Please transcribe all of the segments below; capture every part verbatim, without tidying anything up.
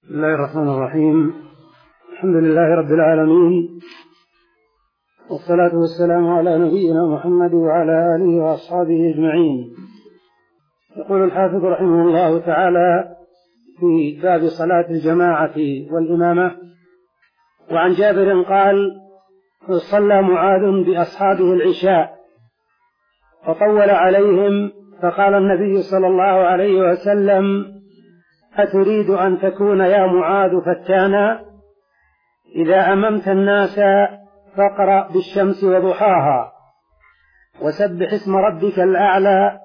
بسم الله الرحمن الرحيم. الحمد لله رب العالمين، والصلاة والسلام على نبينا محمد وعلى آله وأصحابه أجمعين. يقول الحافظ رحمه الله تعالى في باب صلاة الجماعة والإمامة: وعن جابر قال: صلى معاذ بأصحابه العشاء فطول عليهم، فقال النبي صلى الله عليه وسلم: أتريد أن تكون يا معاذ فتانا؟ إذا أممت الناس فاقرأ بالشمس وضحاها، وسبح اسم ربك الأعلى،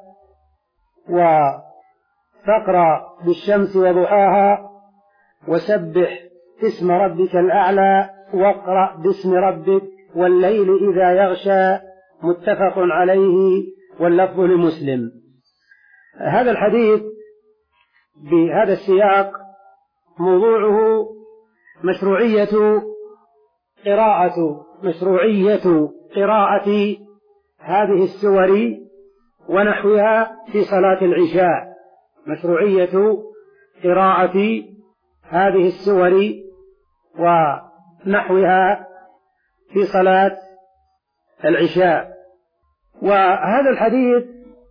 وفاقرأ بالشمس وضحاها وسبح اسم ربك الأعلى واقرأ باسم ربك والليل إذا يغشى. متفق عليه واللفظ لمسلم. هذا الحديث بهذا السياق موضوعه مشروعية قراءة مشروعية قراءة هذه السور ونحوها في صلاة العشاء مشروعية قراءة هذه السور ونحوها في صلاة العشاء. وهذا الحديث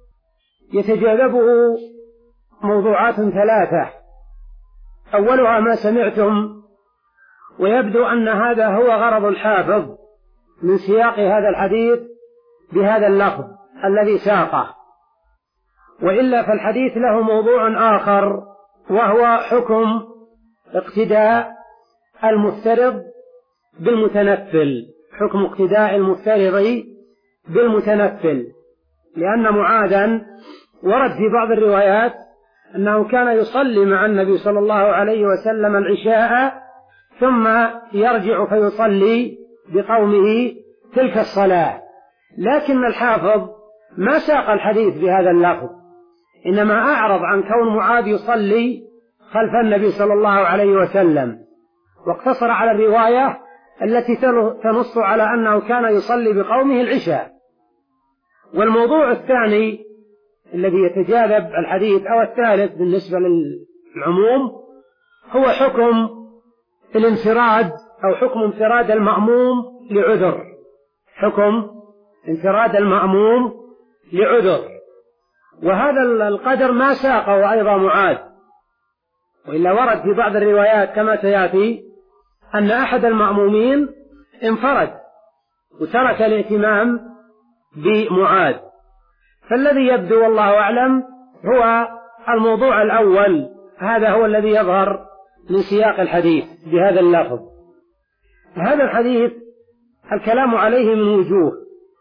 يتجاذبه موضوعات ثلاثة: أولها ما سمعتم، ويبدو أن هذا هو غرض الحافظ من سياق هذا الحديث بهذا اللفظ الذي ساقه، وإلا فالحديث له موضوع آخر، وهو حكم اقتداء المفترض بالمتنفل حكم اقتداء المفترض بالمتنفل لأن معاذا ورد في بعض الروايات أنه كان يصلي مع النبي صلى الله عليه وسلم العشاء ثم يرجع فيصلي بقومه تلك الصلاة، لكن الحافظ ما ساق الحديث بهذا اللفظ، إنما أعرض عن كون معاذ يصلي خلف النبي صلى الله عليه وسلم، واقتصر على الرواية التي تنص على أنه كان يصلي بقومه العشاء. والموضوع الثاني الذي يتجاذب الحديث أو الثالث بالنسبة للعموم هو حكم الانفراد أو حكم انفراد المأموم لعذر حكم انفراد المأموم لعذر وهذا القدر ما ساقه أيضا معاذ، وإلا ورد في بعض الروايات كما سيأتي أن أحد المأمومين انفرد وترك الاهتمام بمعاذ. فالذي يبدو والله أعلم هو الموضوع الأول، هذا هو الذي يظهر من سياق الحديث بهذا اللفظ. هذا الحديث الكلام عليه من وجوه: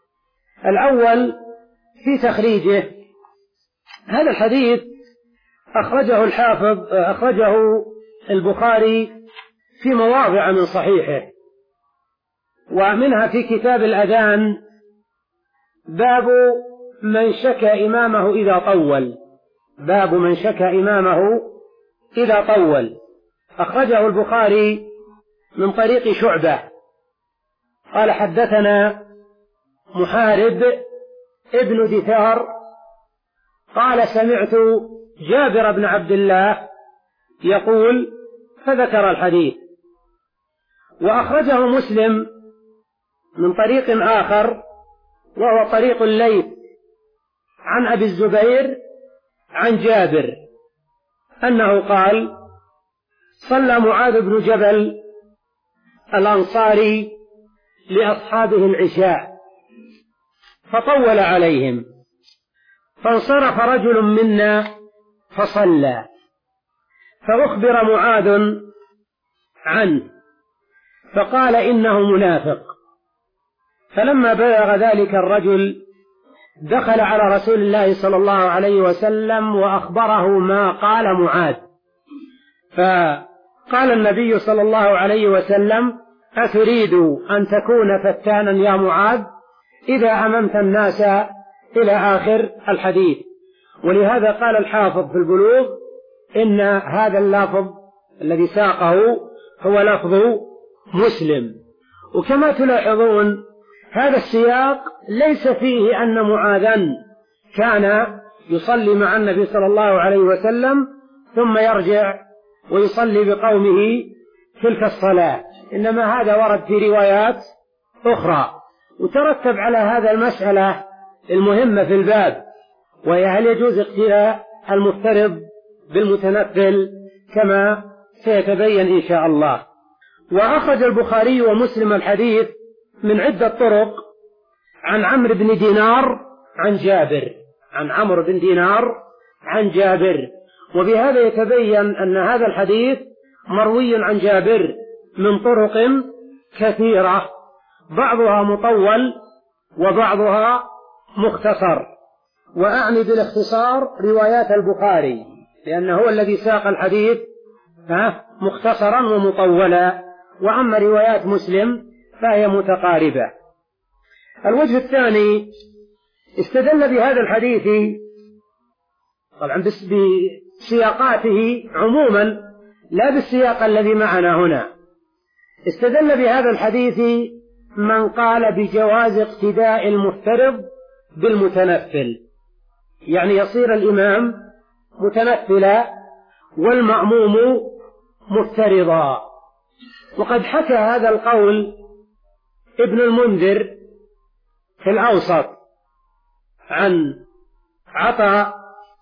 الأول في تخريجه. هذا الحديث أخرجه الحافظ أخرجه البخاري في مواضع من صحيحه، ومنها في كتاب الأذان باب من شكى إمامه إذا طول باب من شكى إمامه إذا طول أخرجه البخاري من طريق شعبة قال: حدثنا محارب ابن دثار قال: سمعت جابر بن عبد الله يقول، فذكر الحديث. وأخرجه مسلم من طريق آخر وهو طريق الليث عن أبي الزبير عن جابر أنه قال: صلى معاذ بن جبل الأنصاري لأصحابه العشاء فطول عليهم، فانصرف رجل منا فصلى، فأخبر معاذ عنه فقال: إنه منافق. فلما بلغ ذلك الرجل دخل على رسول الله صلى الله عليه وسلم وأخبره ما قال معاذ، فقال النبي صلى الله عليه وسلم: أتريد أن تكون فتانا يا معاذ إذا أممت الناس إلى آخر الحديث. ولهذا قال الحافظ في البلوغ إن هذا اللفظ الذي ساقه هو لفظ مسلم. وكما تلاحظون هذا السياق ليس فيه أن معاذا كان يصلي مع النبي صلى الله عليه وسلم ثم يرجع ويصلي بقومه تلك الصلاة، إنما هذا ورد في روايات أخرى. وترتب على هذا المسألة المهمة في الباب، وهي هل يجوز اقتداء المفترض بالمتنفل كما سيتبين إن شاء الله. وأخرج البخاري ومسلم الحديث من عدة طرق عن عمرو بن دينار عن جابر عن عمرو بن دينار عن جابر وبهذا يتبين أن هذا الحديث مروي عن جابر من طرق كثيرة، بعضها مطول وبعضها مختصر. وأعني بالاختصار روايات البخاري، لأنه هو الذي ساق الحديث مختصرا ومطولا، وأما روايات مسلم فهي متقاربة. الوجه الثاني استدل بهذا الحديث طبعا بسياقاته عموما، لا بالسياق الذي معنا هنا. استدل بهذا الحديث من قال بجواز اقتداء المفترض بالمتنفل، يعني يصير الإمام متنفلا والمأموم مفترضا. وقد حكى هذا القول ابن المنذر في الأوسط عن عطاء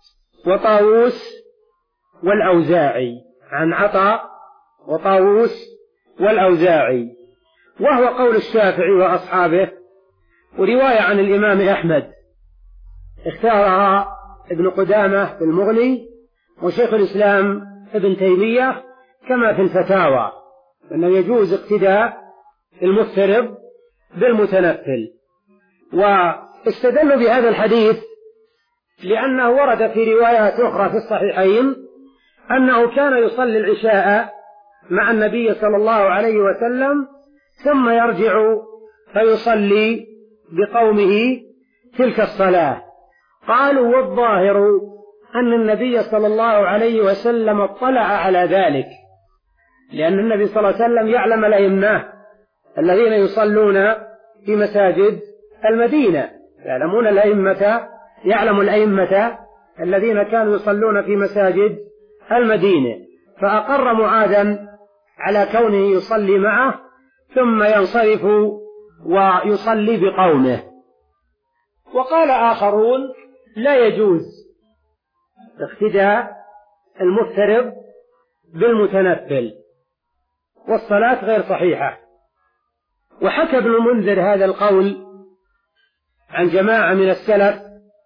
وطاووس والأوزاعي عن عطاء وطاووس والأوزاعي، وهو قول الشافعي وأصحابه، ورواية عن الإمام أحمد اختارها ابن قدامة في المغني وشيخ الإسلام ابن تيمية كما في الفتاوى، أنه يجوز اقتداء المفترض بالمتنفل. واستدلوا بهذا الحديث لأنه ورد في روايات أخرى في الصحيحين أنه كان يصلي العشاء مع النبي صلى الله عليه وسلم ثم يرجع فيصلي بقومه تلك الصلاة. قالوا والظاهر أن النبي صلى الله عليه وسلم اطلع على ذلك، لأن النبي صلى الله عليه وسلم يعلم الأئمة الذين يصلون في مساجد المدينة، يعلمون الأئمة يعلم الأئمة الذين كانوا يصلون في مساجد المدينة، فأقر معاذا على كونه يصلي معه ثم ينصرف ويصلي بقومه. وقال آخرون لا يجوز اقتداء المفترض بالمتنفل والصلاة غير صحيحة. وحكى ابن المنذر هذا القول عن جماعة من السلف،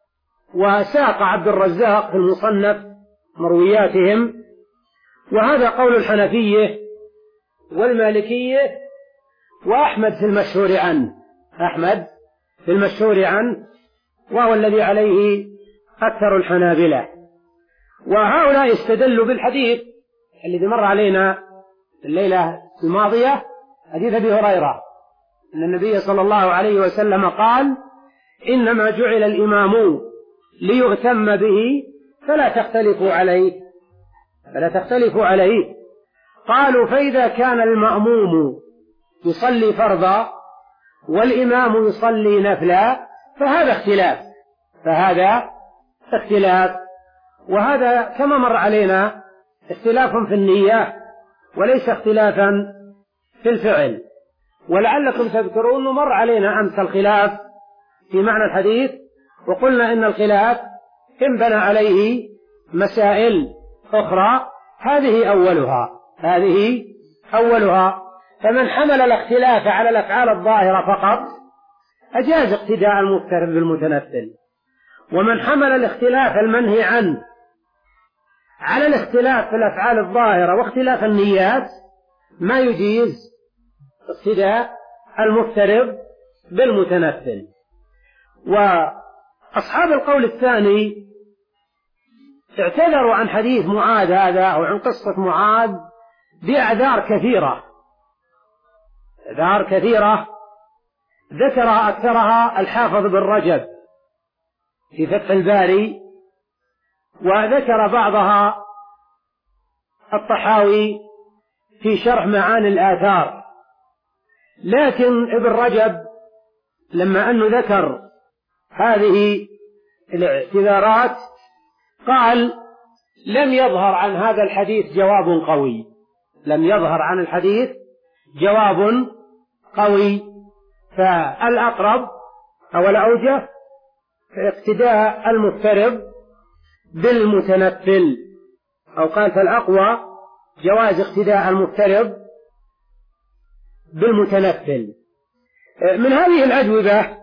وساق عبد الرزاق في المصنف مروياتهم، وهذا قول الحنفية والمالكية وأحمد في المشهور عنه أحمد في المشهور عنه وهو الذي عليه أكثر الحنابلة. وهؤلاء استدلوا بالحديث الذي مر علينا الليلة الماضية، حديث أبي هريرة أن النبي صلى الله عليه وسلم قال إنما جعل الإمام ليؤتم به فلا تختلفوا عليه فلا تختلفوا عليه قالوا فإذا كان المأموم يصلي فرضا والإمام يصلي نفلا فهذا اختلاف فهذا اختلاف وهذا كما مر علينا اختلاف في النية وليس اختلافا في الفعل. ولعلكم تذكرون مر علينا أمس الخلاف في معنى الحديث، وقلنا إن الخلاف انبنى عليه مسائل أخرى، هذه أولها هذه أولها فمن حمل الاختلاف على الأفعال الظاهرة فقط أجاز اقتداء المفترض بالمتنفل، ومن حمل الاختلاف المنهي عنه على الاختلاف في الأفعال الظاهرة واختلاف النيات ما يجيز اقتداء المفترض بالمتنفل. وأصحاب القول الثاني اعتذروا عن حديث معاذ هذا أو عن قصة معاذ بأعذار كثيرة أعذار كثيرة ذكرها أكثرها الحافظ بن رجب في فتح الباري، وذكر بعضها الطحاوي في شرح معاني الآثار. لكن ابن رجب لما أنه ذكر هذه الاعتذارات قال لم يظهر عن هذا الحديث جواب قوي، لم يظهر عن الحديث جواب قوي، فالأقرب أو الأوجه اقتداء المفترض بالمتنفل، أو قال فالأقوى جواز اقتداء المفترض بالمتنفل. من هذه الأجوبة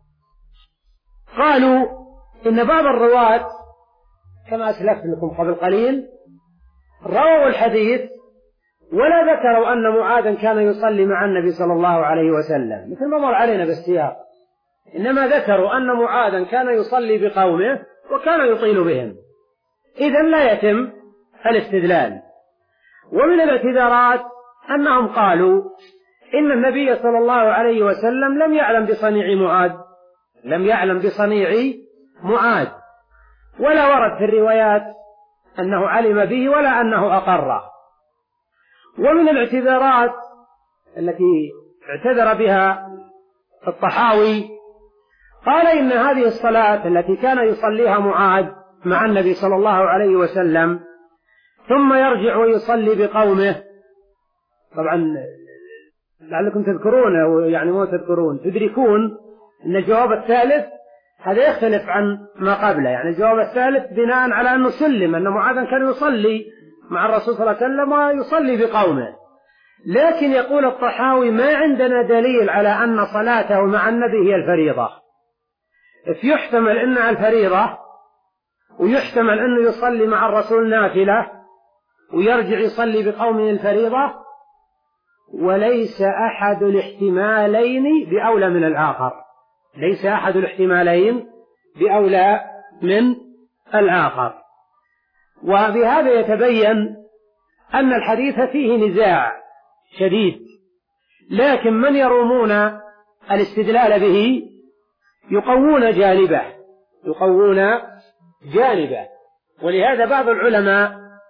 قالوا إن بعض الرواة كما أسلفت لكم قبل قليل رووا الحديث ولا ذكروا أن معاذا كان يصلي مع النبي صلى الله عليه وسلم مثل ما مر علينا بالسياق، إنما ذكروا أن معاذا كان يصلي بقومه وكان يطيل بهم، إذن لا يتم الاستدلال. ومن الاعتذارات أنهم قالوا إن النبي صلى الله عليه وسلم لم يعلم بصنيع معاذ، لم يعلم بصنيع معاذ، ولا ورد في الروايات أنه علم به ولا أنه أقره. ومن الاعتذارات التي اعتذر بها الطحاوي قال إن هذه الصلاة التي كان يصليها معاذ مع النبي صلى الله عليه وسلم ثم يرجع ويصلي بقومه، طبعا لعلكم تذكرون أو يعني ما تذكرون تدركون أن الجواب الثالث هذا يختلف عن ما قبله، يعني الجواب الثالث بناء على أنه سلم أن معاذا كان يصلي مع الرسول صلى الله عليه وسلم ويصلي بقومه، لكن يقول الطحاوي ما عندنا دليل على أن صلاته مع النبي هي الفريضة، فيحتمل أنها الفريضة ويحتمل أنه يصلي مع الرسول نافلة ويرجع يصلي بقومه الفريضة، وليس أحد الاحتمالين بأولى من الآخر، ليس أحد الاحتمالين بأولى من الآخر. وبهذا يتبين أن الحديث فيه نزاع شديد، لكن من يرومون الاستدلال به يقوون جانبه يقوون جانبه ولهذا بعض العلماء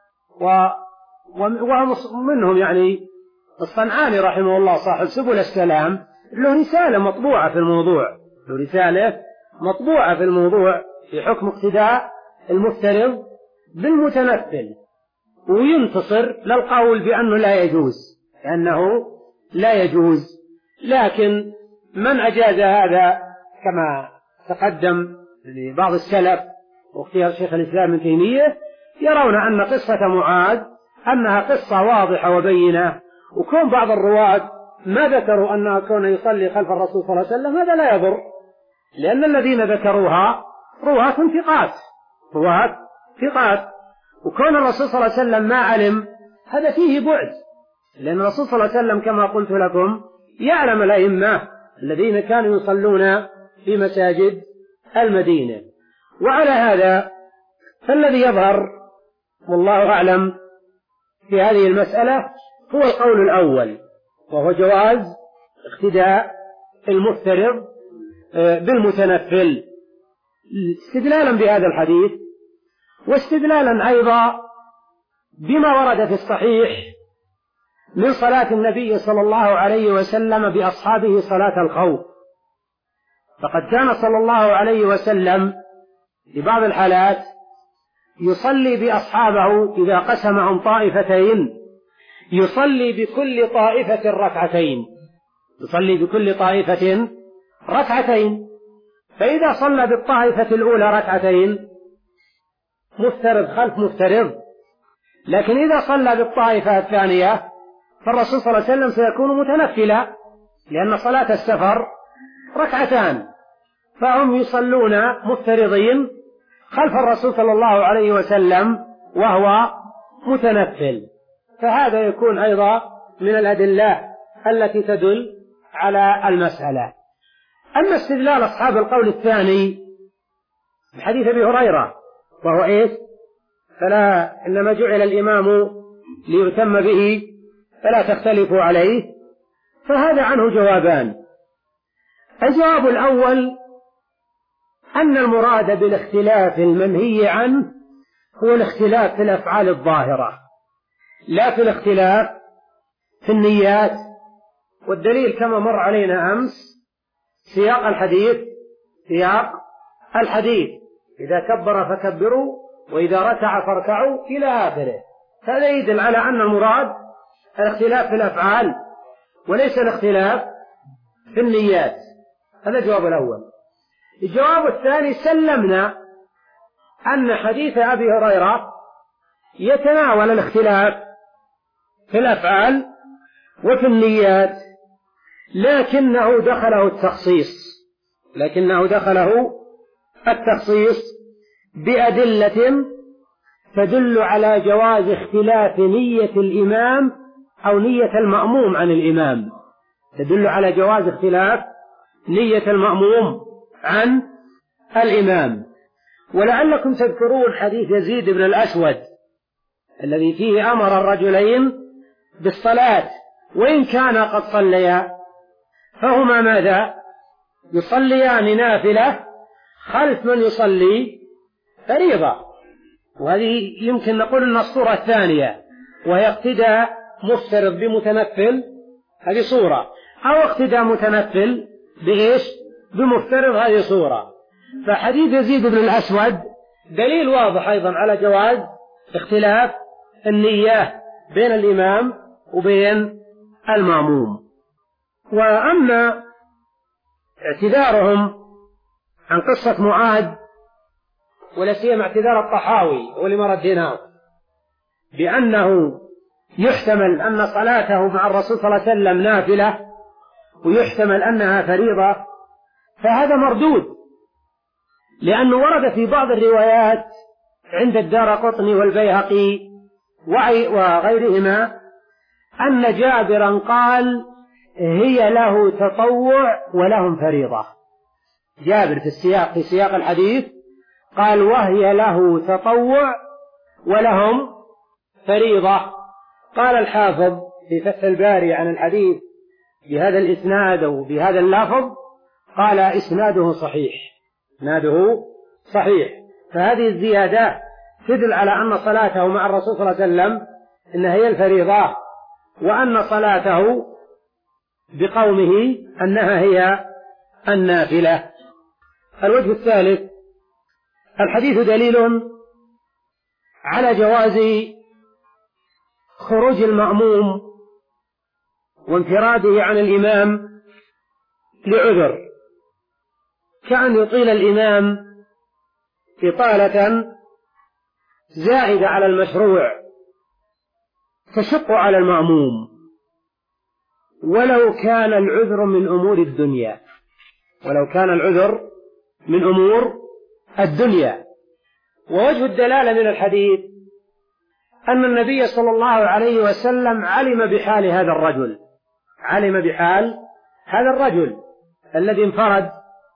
ومنهم يعني الصنعاني رحمه الله صاحب سبل السلام له رسالة مطبوعة في الموضوع له رسالة مطبوعة في الموضوع في حكم اقتداء المفترض بالمتنفل، وينتصر للقول بأنه لا يجوز، لأنه لا يجوز. لكن من أجاز هذا كما تقدم لبعض السلف واختيار شيخ الإسلام ابن تيمية يرون أن قصة معاذ أنها قصة واضحة وبينة، وكون بعض الرواة ما ذكروا أنها كون يصلي خلف الرسول صلى الله عليه وسلم هذا لا يضر، لأن الذين ذكروها رواة ثقات رواة ثقات وكون الرسول صلى الله عليه وسلم ما علم هذا فيه بعد، لأن الرسول صلى الله عليه وسلم كما قلت لكم يعلم الأئمة الذين كانوا يصلون في مساجد المدينة. وعلى هذا فالذي يظهر والله أعلم في هذه المسألة هو القول الأول، وهو جواز اقتداء المفترض بالمتنفل استدلالا بهذا الحديث، واستدلالا أيضا بما ورد في الصحيح من صلاة النبي صلى الله عليه وسلم بأصحابه صلاة الخوف، فقد كان صلى الله عليه وسلم في بعض الحالات يصلي بأصحابه إذا قسمهم طائفتين يصلي بكل طائفة ركعتين يصلي بكل طائفة ركعتين فإذا صلى بالطائفة الأولى ركعتين مفترض خلف مفترض، لكن إذا صلى بالطائفة الثانية فالرسول صلى الله عليه وسلم سيكون متنفلا، لأن صلاة السفر ركعتان، فهم يصلون مفترضين خلف الرسول صلى الله عليه وسلم وهو متنفل، فهذا يكون أيضا من الأدلة التي تدل على المسألة. أما استدلال أصحاب القول الثاني بحديث أبي هريرة وهو إيش؟ فلا إنما جعل الإمام ليتم به فلا تختلفوا عليه، فهذا عنه جوابان. الجواب الأول أن المراد بالاختلاف المنهي عنه هو الاختلاف في الأفعال الظاهرة لا في الاختلاف في النيات، والدليل كما مر علينا أمس سياق الحديث سياق الحديث إذا كبر فكبروا وإذا ركع فاركعوا إلى آخره. هذا يدل على أن المراد الاختلاف في الأفعال وليس الاختلاف في النيات. هذا الجواب الأول. الجواب الثاني: سلمنا أن حديث أبي هريرة يتناول الاختلاف في الأفعال وفي النيات، لكنه دخله التخصيص لكنه دخله التخصيص بأدلة تدل على جواز اختلاف نية الإمام أو نية المأموم عن الإمام تدل على جواز اختلاف نية المأموم عن الإمام. ولعلكم تذكرون حديث يزيد بن الأسود الذي فيه أمر الرجلين بالصلاة وإن كان قد صليا، فهما ماذا؟ يصليان نافلة خلف من يصلي فريضة. وهذه يمكن نقول أنها الصورة الثانية، وهي اقتداء مفترض بمتنفل، هذه صورة، أو اقتداء متنفل بإيش؟ بمفترض، هذه صورة. فحديث يزيد بن الأسود دليل واضح أيضا على جواز اختلاف النية بين الإمام وبين المأموم. وأما اعتذارهم عن قصة معاذ، ولا سيما اعتذار الطحاوي ولما رديناه بأنه يحتمل أن صلاته مع الرسول صلى الله عليه وسلم نافلة ويحتمل أنها فريضة، فهذا مردود، لأنه ورد في بعض الروايات عند الدارقطني والبيهقي وغيرهما أن جابرا قال: هي له تطوع ولهم فريضة. جابر في السياق في سياق الحديث قال: وهي له تطوع ولهم فريضة. قال الحافظ في فتح الباري عن الحديث بهذا الإسناد أو بهذا اللفظ، قال: إسناده صحيح إسناده صحيح. فهذه الزيادة تدل على أن صلاته مع الرسول صلى الله عليه وسلم إنها هي الفريضة، وأن صلاته بقومه أنها هي النافلة. الوجه الثالث: الحديث دليل على جواز خروج المأموم وانفراده عن الإمام لعذر، كأن يطيل الإمام إطالة زائدة على المشروع تشق على المأموم، ولو كان العذر من أمور الدنيا ولو كان العذر من أمور الدنيا. ووجه الدلالة من الحديث أن النبي صلى الله عليه وسلم علم بحال هذا الرجل علم بحال هذا الرجل الذي انفرد،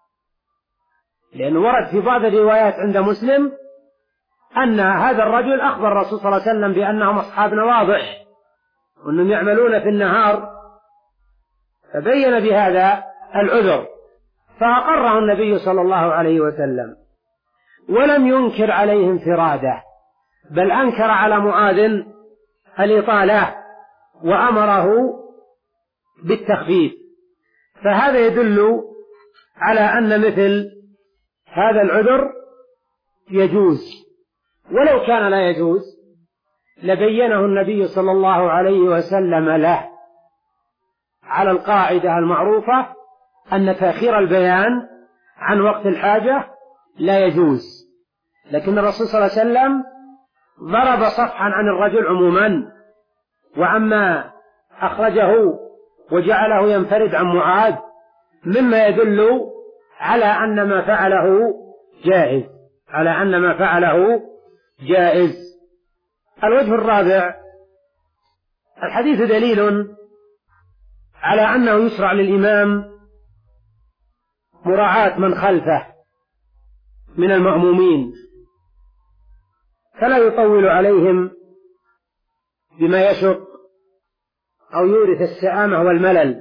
لأنه ورد في بعض الروايات عند مسلم أن هذا الرجل أخبر الرسول صلى الله عليه وسلم بأنهم أصحاب نواضح وأنهم يعملون في النهار، فبين بهذا العذر فأقره النبي صلى الله عليه وسلم ولم ينكر عليه انفراده، بل أنكر على معاذ الإطالة وأمره بالتخفيف. فهذا يدل على أن مثل هذا العذر يجوز، ولو كان لا يجوز لبينه النبي صلى الله عليه وسلم له على القاعدة المعروفة أن تأخير البيان عن وقت الحاجة لا يجوز. لكن الرسول صلى الله عليه وسلم ضرب صفحا عن الرجل عموما، وعما أخرجه وجعله ينفرد عن معاذ مما يدل على أن ما فعله جائز على أن ما فعله جائز. الوجه الرابع: الحديث دليل على أنه يشرع للإمام مراعاة من خلفه من المأمومين، فلا يطول عليهم بما يشق أو يورث السآمة والملل،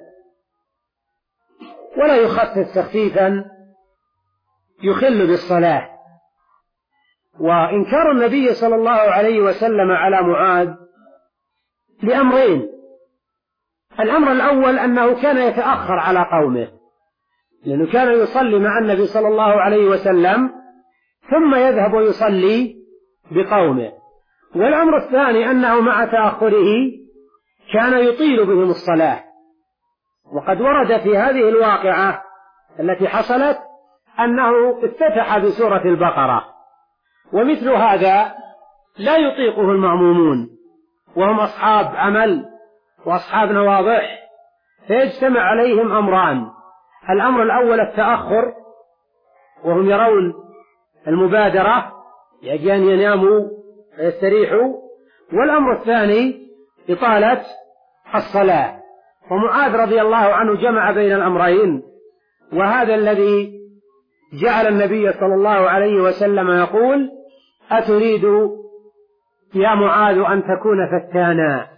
ولا يخفف تخفيفا يخل بالصلاة. وإنكار النبي صلى الله عليه وسلم على معاذ لأمرين: الأمر الأول أنه كان يتأخر على قومه، لأنه كان يصلي مع النبي صلى الله عليه وسلم ثم يذهب ويصلي بقومه. والأمر الثاني أنه مع تأخره كان يطيل بهم الصلاة، وقد ورد في هذه الواقعة التي حصلت أنه افتتح بسورة البقرة، ومثل هذا لا يطيقه المأمومون وهم أصحاب عمل وأصحاب نواضح، فيجتمع عليهم أمران: الأمر الأول التأخر وهم يرون المبادرة يجب أن يناموا ويستريحوا، والأمر الثاني إطالة الصلاة. ومعاذ رضي الله عنه جمع بين الأمرين، وهذا الذي جعل النبي صلى الله عليه وسلم يقول: أتريد يا معاذ أن تكون فتانا؟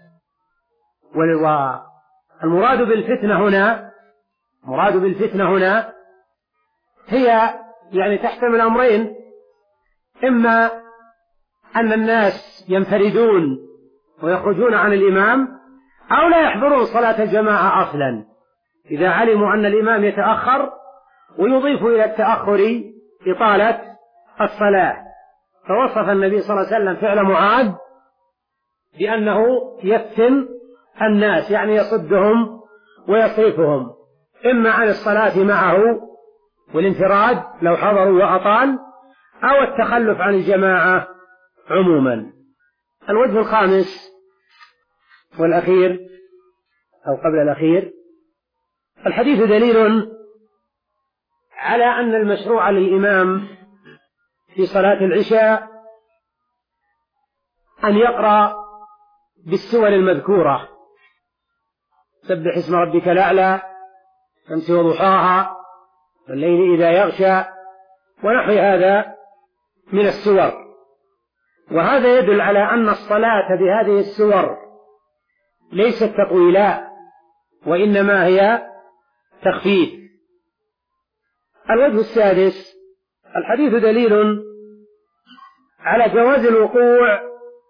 والمراد بالفتنة هنا مراد بالفتنة هنا هي يعني تحتمل أمرين: إما أن الناس ينفردون ويخرجون عن الإمام، أو لا يحضرون صلاة الجماعة أصلا إذا علموا أن الإمام يتأخر، ويضيف إلى التأخر إطالة الصلاة. فوصف النبي صلى الله عليه وسلم فعل معاذ بأنه يفتن الناس، يعني يصدهم ويصرفهم إما عن الصلاة معه والانفراد لو حضروا وأطال، أو التخلف عن الجماعة عموما. الوجه الخامس والأخير أو قبل الأخير: الحديث دليل على أن المشروع للإمام في صلاة العشاء أن يقرأ بالسور المذكورة: سبح اسم ربك الأعلى، الشمس وضحاها، والليل إذا يغشى، ونحو هذا من السور. وهذا يدل على أن الصلاة بهذه السور ليست تطويلا، وإنما هي تخفيف. الوجه السادس: الحديث دليل على جواز الوقوع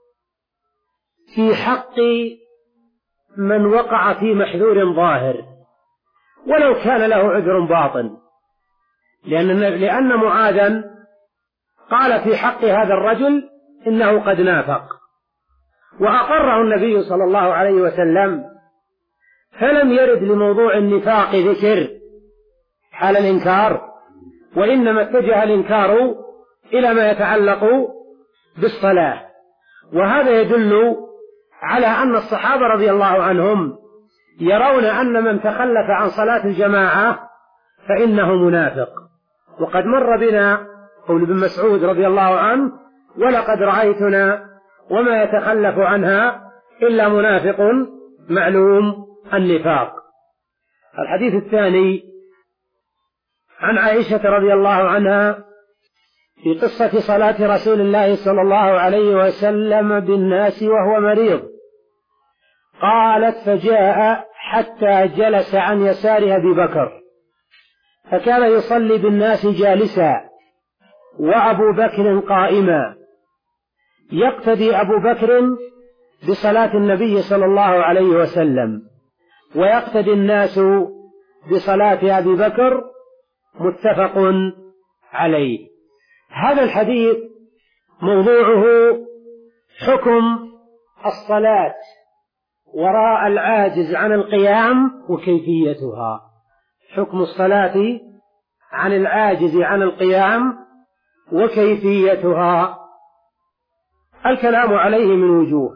في حق من وقع في محذور ظاهر ولو كان له عذر باطن، لأن لأن معاذا قال في حق هذا الرجل إنه قد نافق، وأقره النبي صلى الله عليه وسلم، فلم يرد لموضوع النفاق ذكر حال الإنكار، وإنما اتجه الإنكار إلى ما يتعلق بالصلاة. وهذا يدل على أن الصحابة رضي الله عنهم يرون أن من تخلف عن صلاة الجماعة فإنه منافق. وقد مر بنا قول ابن مسعود رضي الله عنه: ولقد رأيتنا وما يتخلف عنها إلا منافق معلوم النفاق. الحديث الثاني عن عائشة رضي الله عنها في قصة صلاة رسول الله صلى الله عليه وسلم بالناس وهو مريض، قالت: فجاء حتى جلس عن يسار أبي بكر، فكان يصلي بالناس جالسا وأبو بكر قائما، يقتدي أبو بكر بصلاة النبي صلى الله عليه وسلم، ويقتدي الناس بصلاة أبي بكر، متفق عليه. هذا الحديث موضوعه حكم الصلاة وراء العاجز عن القيام وكيفيتها، حكم الصلاة عن العاجز عن القيام وكيفيتها. الكلام عليه من وجوه: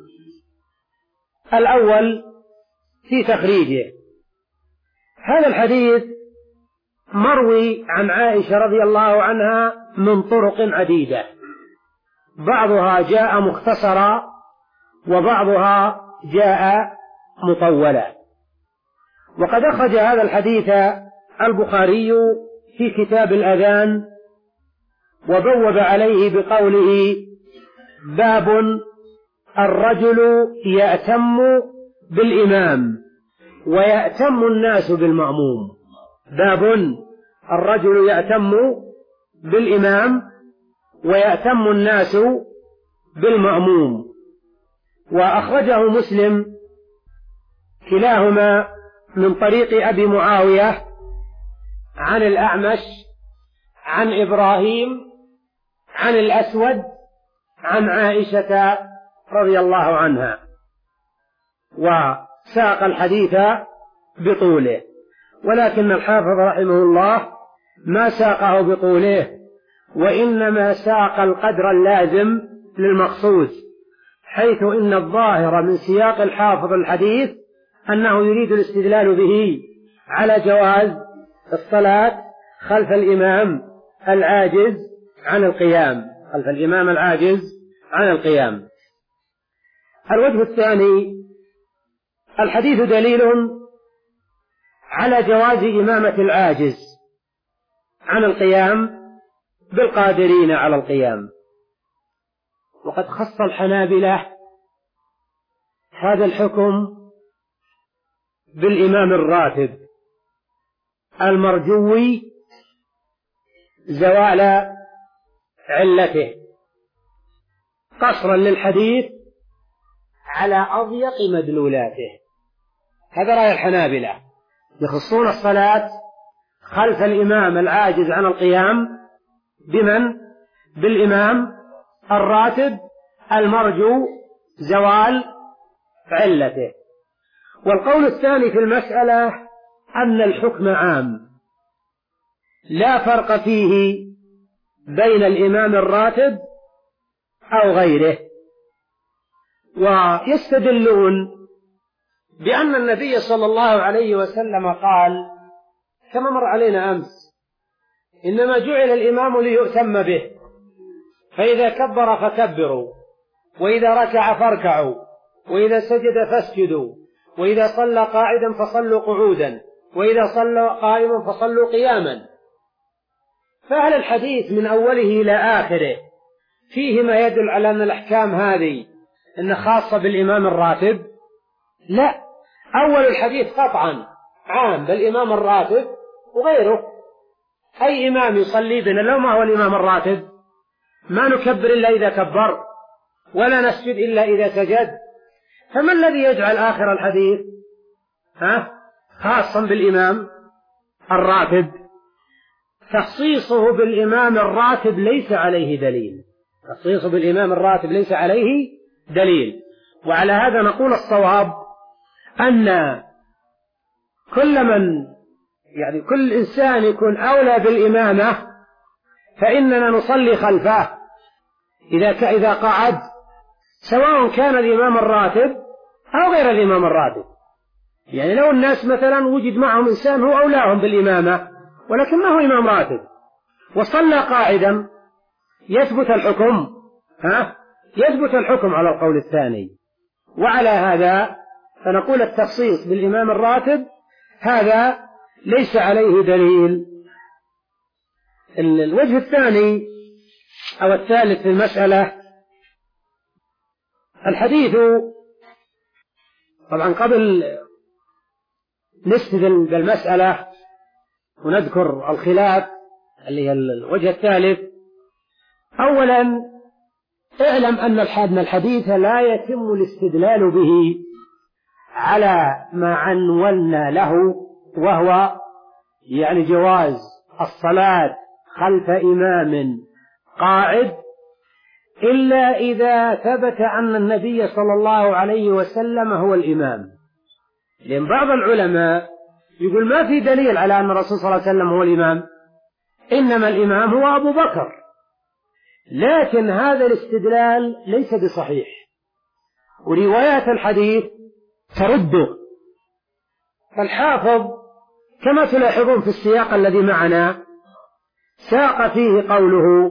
الأول في تخريجه. هذا الحديث مروي عن عائشة رضي الله عنها من طرق عديدة، بعضها جاء مختصرا وبعضها جاء مطولا. وقد أخرج هذا الحديث البخاري في كتاب الأذان، وبوب عليه بقوله: باب الرجل يأتم بالإمام ويأتم الناس بالمأموم. باب الرجل يأتم بالإمام ويأتم الناس بالمأموم. وأخرجه مسلم كلاهما من طريق أبي معاوية عن الأعمش عن إبراهيم عن الأسود عن عائشة رضي الله عنها، وساق الحديث بطوله، ولكن الحافظ رحمه الله ما ساقه بطوله، وإنما ساق القدر اللازم للمقصود، حيث إن الظاهر من سياق الحافظ الحديث أنه يريد الاستدلال به على جواز الصلاة خلف الإمام العاجز عن القيام، خلف الإمام العاجز عن القيام. الوجه الثاني: الحديث دليل على جواز إمامة العاجز عن القيام بالقادرين على القيام، وقد خص الحنابلة هذا الحكم بالإمام الراتب المرجوي زوال علته، قصرا للحديث على أضيق مدلولاته. هذا رأي الحنابلة، يخصون الصلاة خلف الإمام العاجز عن القيام بمن؟ بالإمام الراتب المرجو زوال علته. والقول الثاني في المسألة أن الحكم عام لا فرق فيه بين الإمام الراتب أو غيره، ويستدلون بأن النبي صلى الله عليه وسلم قال كما مر علينا أمس: إنما جعل الإمام ليؤتم به، فإذا كبر فكبروا، وإذا ركع فاركعوا، وإذا سجد فاسجدوا، وإذا صلى قاعدا فصلوا قعودا، وإذا صلى قائما فصلوا قياما. فهل الحديث من أوله إلى آخره فيه ما يدل على أن الأحكام هذه إن خاصة بالإمام الراتب؟ لا، أول الحديث قطعا عام بالإمام الراتب وغيره. أي إمام يصلي بنا لو ما هو الإمام الراتب ما نكبر إلا إذا كبر، ولا نسجد إلا إذا سجد. فما الذي يجعل آخر الحديث ها خاصا بالإمام الراتب؟ تخصيصه بالإمام الراتب ليس عليه دليل، تخصيصه بالإمام الراتب ليس عليه دليل. وعلى هذا نقول الصواب أن كل من يعني كل إنسان يكون أولى بالإمامة فإننا نصلي خلفه إذا إذا قعد، سواء كان الإمام الراتب أو غير الإمام الراتب. يعني لو الناس مثلا وجد معهم إنسان هو أولاهم بالإمامة ولكن ما هو إمام راتب وصلى قاعدا، يثبت الحكم ها يثبت الحكم على القول الثاني. وعلى هذا فنقول التخصيص بالإمام الراتب هذا ليس عليه دليل. الوجه الثاني أو الثالث في المسألة: الحديث طبعا قبل نستدل بالمسألة ونذكر الخلاف اللي هي الوجه الثالث. أولا اعلم أن الحديث لا يتم الاستدلال به على ما عنولنا له، وهو يعني جواز الصلاة خلف إمام قاعد، إلا إذا ثبت أن النبي صلى الله عليه وسلم هو الإمام. لأن بعض العلماء يقول ما في دليل على أن الرسول صلى الله عليه وسلم هو الإمام، إنما الإمام هو أبو بكر. لكن هذا الاستدلال ليس بصحيح، وروايات الحديث ترده. فالحافظ كما تلاحظون في السياق الذي معنا ساق فيه قوله: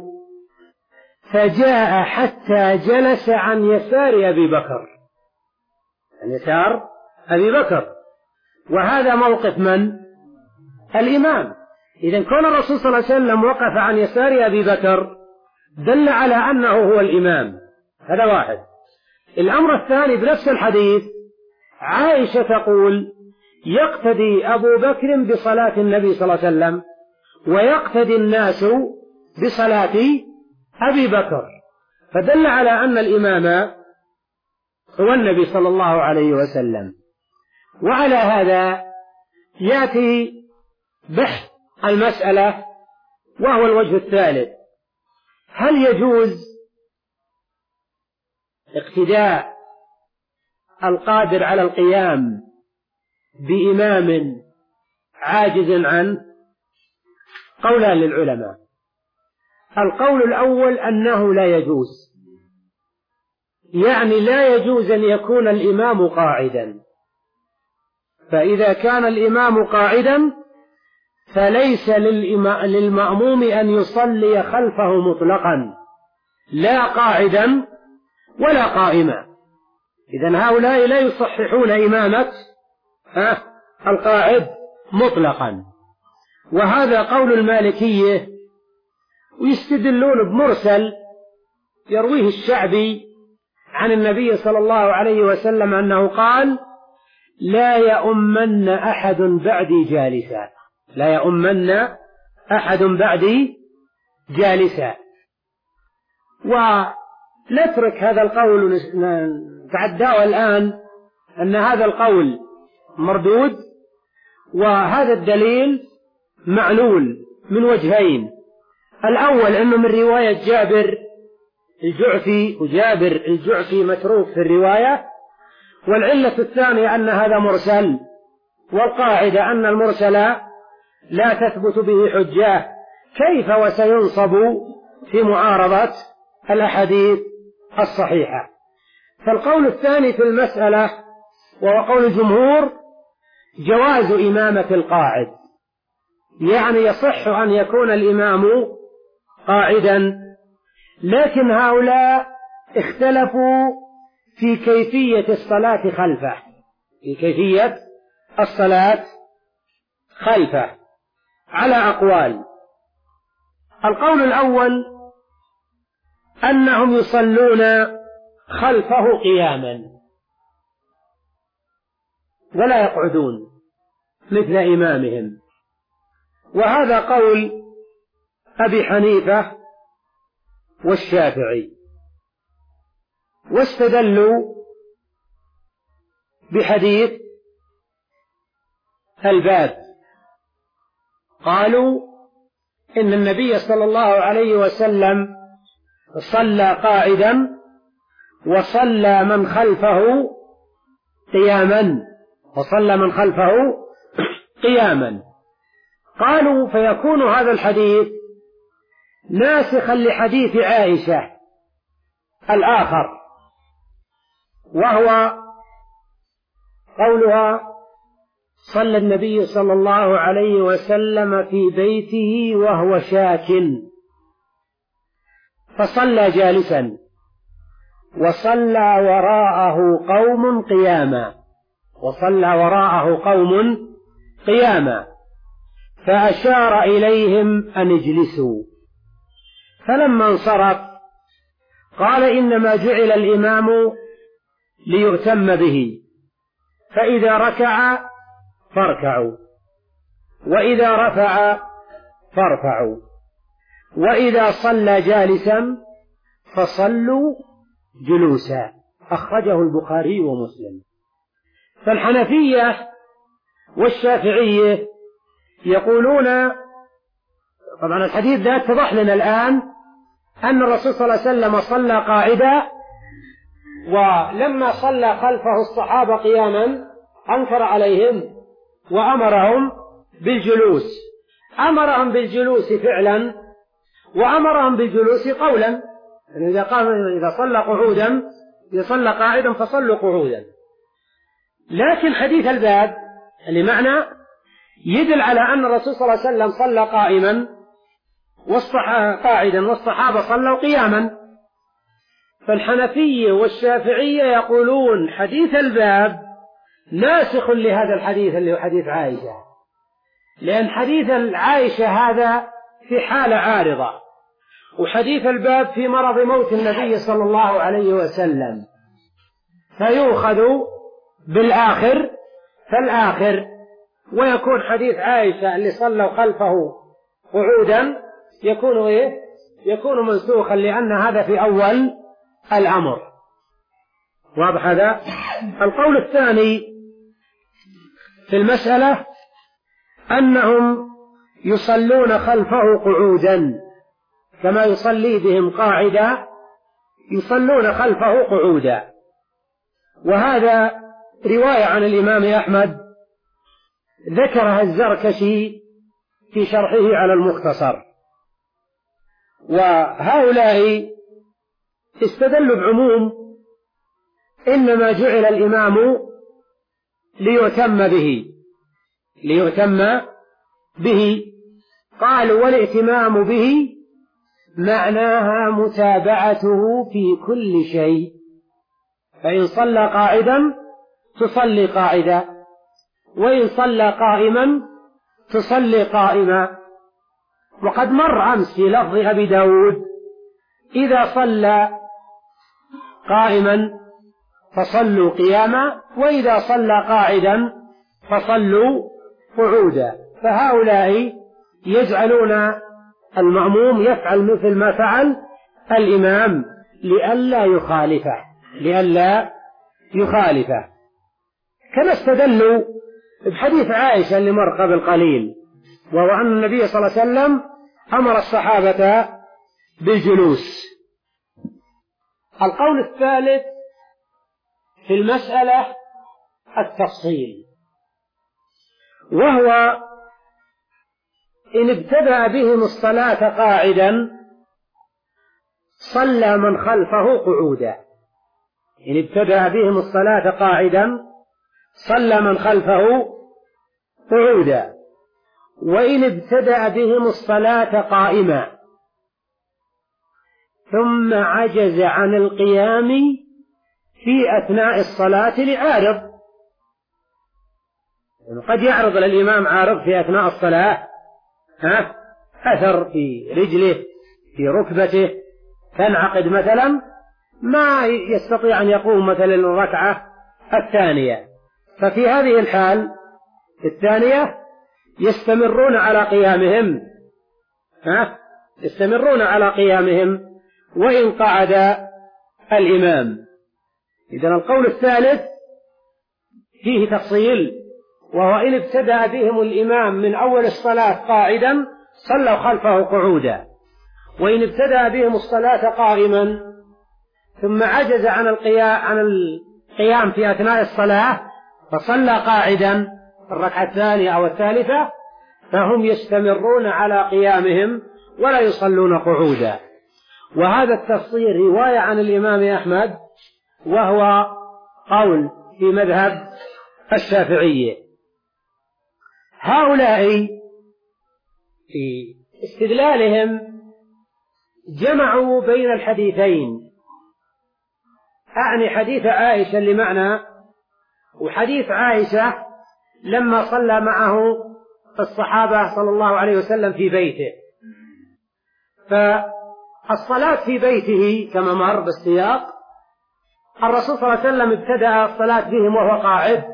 فجاء حتى جلس عن يسار أبي بكر، عن يسار أبي بكر، وهذا موقف من؟ الإمام. إذن كون الرسول صلى الله عليه وسلم وقف عن يسار أبي بكر دل على أنه هو الإمام. هذا واحد. الأمر الثاني بنفس الحديث عائشة تقول: يقتدي أبو بكر بصلاة النبي صلى الله عليه وسلم ويقتدي الناس بصلاة أبي بكر، فدل على أن الإمام هو النبي صلى الله عليه وسلم. وعلى هذا يأتي بحث المسألة، وهو الوجه الثالث: هل يجوز اقتداء القادر على القيام بإمام عاجز عنه؟ قولان للعلماء. القول الأول أنه لا يجوز، يعني لا يجوز أن يكون الإمام قاعدا، فإذا كان الإمام قاعدا فليس للمأموم أن يصلي خلفه مطلقا، لا قاعدا ولا قائما. إذن هؤلاء لا يصححون إمامة القاعد مطلقا، وهذا قول المالكية، ويستدلون بمرسل يرويه الشعبي عن النبي صلى الله عليه وسلم أنه قال: لا يؤمن أحد بعدي جالسا، لا يؤمن أحد بعدي جالسا. ونترك هذا القول ونتعداه الآن، أن هذا القول مردود، وهذا الدليل معلول من وجهين. الأول أنه من رواية جابر الجعفي، وجابر الجعفي متروك في الرواية. والعلة الثانية أن هذا مرسل، والقاعدة أن المرسل لا تثبت به حجة، كيف وسينصب في معارضة الأحاديث الصحيحة؟ فالقول الثاني في المسألة وهو قول الجمهور جواز إمامة القاعد، يعني يصح أن يكون الإمام قاعدا، لكن هؤلاء اختلفوا في كيفية الصلاة خلفه، في كيفية الصلاة خلفه على أقوال. القول الأول أنهم يصلون خلفه قياما ولا يقعدون مثل إمامهم، وهذا قول أبي حنيفة والشافعي، واستدلوا بحديث الباب، قالوا إن النبي صلى الله عليه وسلم صلى قاعدا وصلى من خلفه قياما، وصلى من خلفه قياما. قالوا فيكون هذا الحديث ناسخا لحديث عائشة الآخر، وهو قولها: صلى النبي صلى الله عليه وسلم في بيته وهو شاك، فصلى جالسا وصلى وراءه قوم قياما، وصلى وراءه قوم قياما، فأشار إليهم أن اجلسوا، فلما انصرف قال: إنما جعل الإمام ليؤتم به، فإذا ركع فاركعوا، وإذا رفع فارفعوا، وإذا صلى جالسا فصلوا جلوسا. أخرجه البخاري ومسلم. فالحنفية والشافعية يقولون، طبعا الحديث ذا اتضح لنا الآن أن الرسول صلى الله عليه وسلم صلى قاعدا، ولما صلى خلفه الصحابة قياما أنكر عليهم وأمرهم بالجلوس، أمرهم بالجلوس فعلا وأمرهم بالجلوس قولا، يعني إذا قام إذا صلى قعودا إذا صلى قاعدا فصلوا قعودا. لكن حديث الباب اللي معنا يدل على أن الرسول صلى الله عليه وسلم صلى قائما قاعدا والصحابة صلوا قياما. فالحنفية والشافعية يقولون حديث الباب ناسخ لهذا الحديث اللي هو حديث عائشة، لأن حديث عائشة هذا في حالة عارضة، وحديث الباب في مرض موت النبي صلى الله عليه وسلم، فيؤخذ بالآخر فالآخر، ويكون حديث عائشة اللي صلوا خلفه قعودا يكون إيه؟ يكون منسوخا، لأن هذا في أول الأمر. واضح هذا؟ القول الثاني في المسألة أنهم يصلون خلفه قعودا كما يصلي بهم قاعدة يصلون خلفه قعودا. وهذا رواية عن الإمام أحمد ذكرها الزركشي في شرحه على المختصر. وهؤلاء استدلوا بعموم إنما جعل الإمام ليؤتم به ليؤتم به قالوا والائتمام به معناها متابعته في كل شيء، فإن صلى قاعدا تصلي قاعدا، وإن صلى قائما تصلي قائما. وقد مر أمس في لفظ أبي داود إذا صلى قائما فصلوا قياما، وإذا صلى قاعدا فصلوا قعودا. فهؤلاء يجعلون المأموم يفعل مثل ما فعل الإمام لئلا يخالفه لئلا يخالفه كما استدلوا بحديث عائشة اللي مر قبل قليل، وهو أن النبي صلى الله عليه وسلم أمر الصحابة بالجلوس. القول الثالث في المسألة التفصيل، وهو إن ابتدأ بهم الصلاة قاعدا صلى من خلفه قعودا. إن ابتدأ بهم الصلاة قاعدا صلى من خلفه قعودا، وإن ابتدأ بهم الصلاة قائما ثم عجز عن القيام في أثناء الصلاة لعارض، قد يعرض للإمام عارض في أثناء الصلاة، ها أثر في رجله في ركبته تنعقد مثلا، ما يستطيع أن يقوم مثلا الركعة الثانية، ففي هذه الحال الثانية يستمرون على قيامهم ها يستمرون على قيامهم وإن قعد الإمام. إذن القول الثالث فيه تفصيل، وهو إن ابتدأ بهم الإمام من أول الصلاة قاعدا صلوا خلفه قعودا، وإن ابتدأ بهم الصلاة قائما ثم عجز عن القيام في أثناء الصلاة فصلى قاعدا الركعة الثانية أو الثالثة، فهم يستمرون على قيامهم ولا يصلون قعودا. وهذا التفصيل رواية عن الإمام أحمد، وهو قول في مذهب الشافعية. هؤلاء في استدلالهم جمعوا بين الحديثين، أعني حديث عائشة اللي معنا وحديث عائشة لما صلى معه الصحابة صلى الله عليه وسلم في بيته. فالصلاة في بيته كما مر بالسياق، الرسول صلى الله عليه وسلم ابتدأ الصلاة بهم وهو قاعد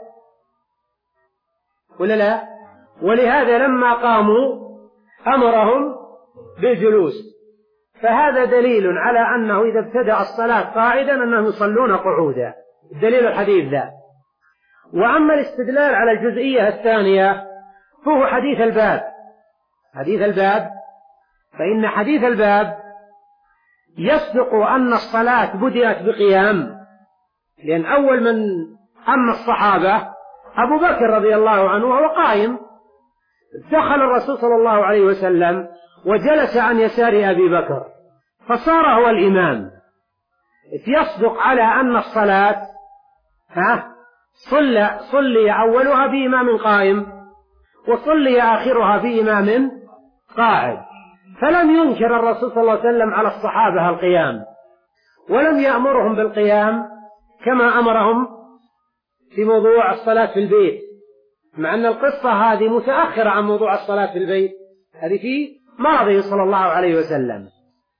ولا لا؟ ولهذا لما قاموا أمرهم بالجلوس، فهذا دليل على أنه إذا ابتدأ الصلاة قاعدا أنهم يصلون قعودا، دليل الحديث ذا. وأما الاستدلال على الجزئية الثانية فهو حديث الباب حديث الباب فإن حديث الباب يصدق أن الصلاة بدأت بقيام، لأن أول من أما الصحابة أبو بكر رضي الله عنه وهو قائم، دخل الرسول صلى الله عليه وسلم وجلس عن يسار أبي بكر فصار هو الإمام، يصدق على أن الصلاة ها صلى, صلي أولها بإمام قائم وصلي آخرها بإمام قاعد. فلم ينكر الرسول صلى الله عليه وسلم على الصحابة القيام، ولم يأمرهم بالقيام كما أمرهم في موضوع الصلاة في البيت، مع أن القصة هذه متأخرة عن موضوع الصلاة في البيت، هذه في ماضي صلى الله عليه وسلم.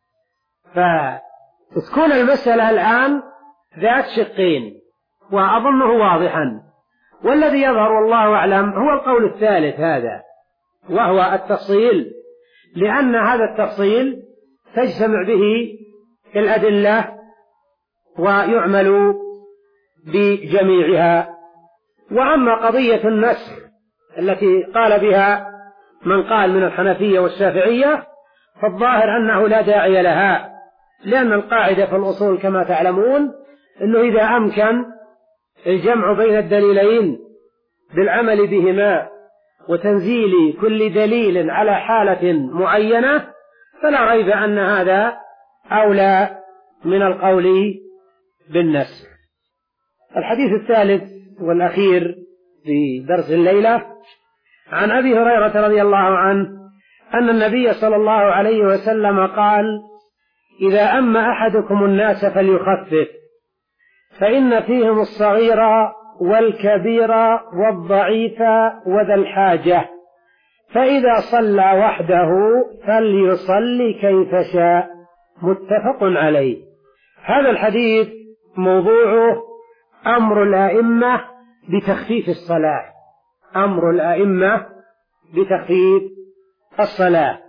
فتكون المسألة الآن ذات شقين وأظنه واضحا، والذي يظهر والله أعلم هو القول الثالث هذا، وهو التفصيل، لأن هذا التفصيل تجتمع به الأدلة ويعمل بجميعها. وأما قضية النسخ التي قال بها من قال من الحنفية والشافعية فالظاهر أنه لا داعي لها، لأن القاعدة في الأصول كما تعلمون أنه إذا أمكن الجمع بين الدليلين بالعمل بهما وتنزيل كل دليل على حالة معينة فلا ريب أن هذا أولى من القول بالنسخ. الحديث الثالث والأخير في درس الليلة عن أبي هريرة رضي الله عنه أن النبي صلى الله عليه وسلم قال: إذا أما أحدكم الناس فليخفف، فإن فيهم الصغير والكبير والضعيف وذا الحاجة، فإذا صلى وحده فليصلي كيف شاء. متفق عليه. هذا الحديث موضوعه أمر الأئمة بتخفيف الصلاة، أمر الأئمة بتخفيف الصلاة،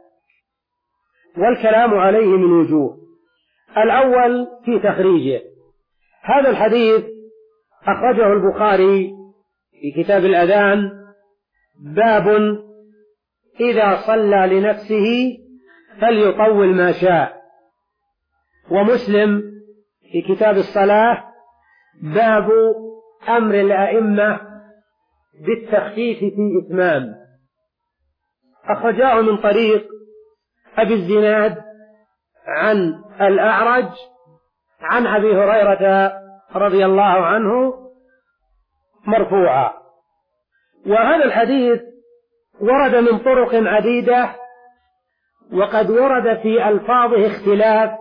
والكلام عليه من وجوه. الأول في تخريجه. هذا الحديث أخرجه البخاري في كتاب الأذان باب إذا صلى لنفسه فليطول ما شاء، ومسلم في كتاب الصلاة باب أمر الأئمة بالتخفيف في إتمام. أخرجاه من طريق أبي الزناد عن الأعرج عن أبي هريرة رضي الله عنه مرفوعا. وهذا الحديث ورد من طرق عديدة، وقد ورد في ألفاظه اختلاف،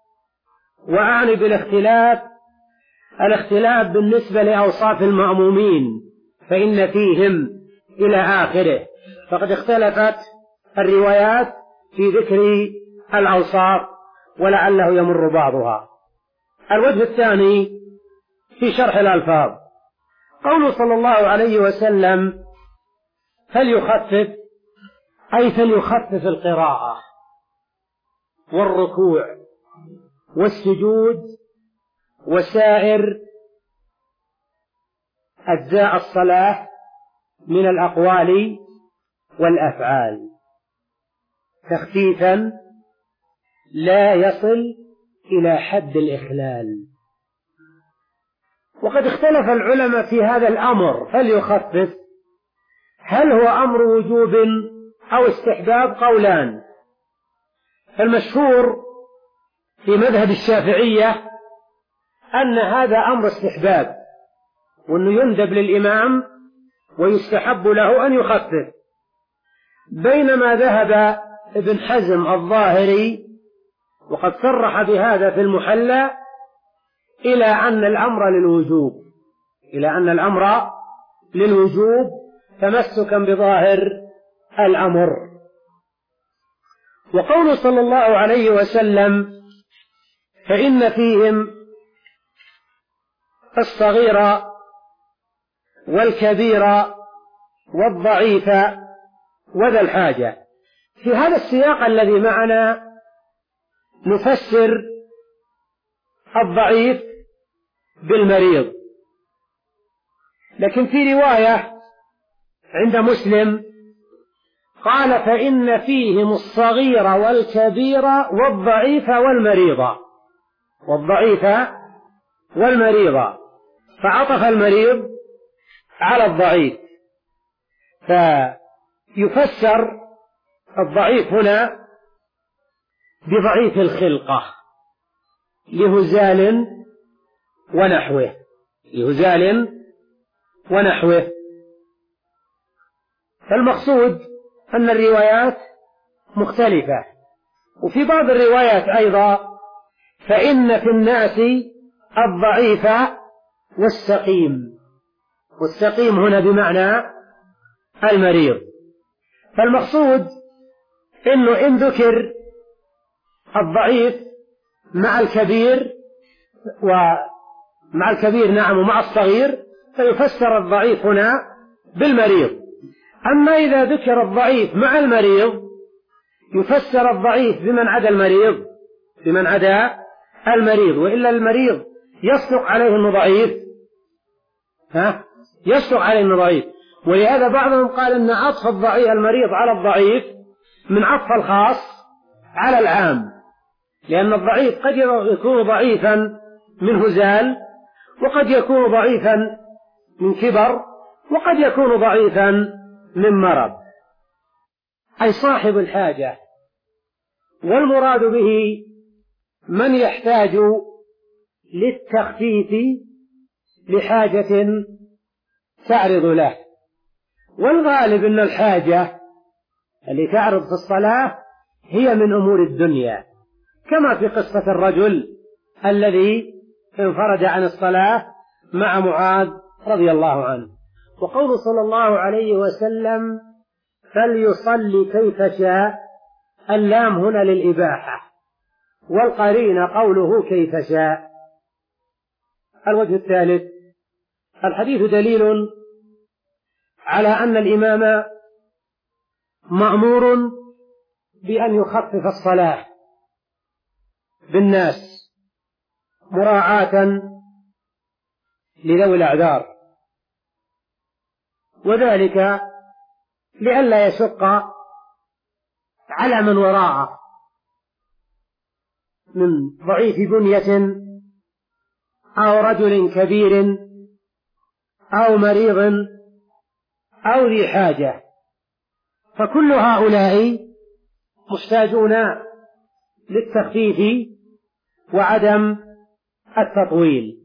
وأعني بالاختلاف الاختلاف بالنسبة لأوصاف المأمومين، فإن فيهم إلى آخره، فقد اختلفت الروايات في ذكر الأوصاف ولعله يمر بعضها. الوجه الثاني في شرح الألفاظ. قوله صلى الله عليه وسلم فليخفف، أي فليخفف القراءة والركوع والسجود وسائر أجزاء الصلاة من الأقوال والأفعال تخفيفا لا يصل إلى حد الإخلال. وقد اختلف العلماء في هذا الأمر فليخفف، هل هو أمر وجوب أو استحباب؟ قولان. المشهور في مذهب الشافعية أن هذا أمر استحباب، وأنه يندب للإمام ويستحب له أن يخفف، بينما ذهب ابن حزم الظاهري وقد صرح بهذا في المحلى إلى أن الأمر للوجوب، إلى أن الأمر للوجوب تمسكا بظاهر الأمر. وقوله صلى الله عليه وسلم فإن فيهم الصغير والكبير والضعيف وذا الحاجة، في هذا السياق الذي معنا نفسر الضعيف بالمريض. لكن في رواية عند مسلم قال فإن فيهم الصغير والكبير والضعيف والمريض، والضعيف والمريض، فعطف المريض على الضعيف، فيفسر الضعيف هنا بضعيف الخلقة لهزال ونحوه، لهزال ونحوه. فالمقصود أن الروايات مختلفة. وفي بعض الروايات أيضا فإن في الناس الضعيف والسقيم، والسقيم هنا بمعنى المريض. فالمقصود إنه إن ذكر الضعيف مع الكبير ومع الكبير نعم ومع الصغير فيفسر الضعيف هنا بالمريض. أما إذا ذكر الضعيف مع المريض يفسر الضعيف بمن عدا المريض، بمن عدا المريض، وإلا المريض يصدق عليه أنه ضعيف، ها يصدق عليه أنه ضعيف. ولهذا بعضهم قال أن عطف الضعيف المريض على الضعيف من عطف الخاص على العام، لأن الضعيف قد يكون ضعيفا من هزال، وقد يكون ضعيفا من كبر، وقد يكون ضعيفا من مرض، أي صاحب الحاجة. والمراد به من يحتاج للتخفيف لحاجة تعرض له. والغالب أن الحاجة اللي تعرض في الصلاة هي من أمور الدنيا، كما في قصة الرجل الذي انفرد عن الصلاة مع معاذ رضي الله عنه. وقول صلى الله عليه وسلم فليصلي كيف شاء، اللام هنا للإباحة، والقرين قوله كيف شاء. الوجه الثالث: الحديث دليل على أن الإمام مأمور بأن يخفف الصلاة بالناس مراعاة لذوي الأعذار، وذلك لئلا يشق على من وراءه من ضعيف بنية أو رجل كبير أو مريض أو ذي حاجة، فكل هؤلاء محتاجون للتخفيف وعدم التطويل.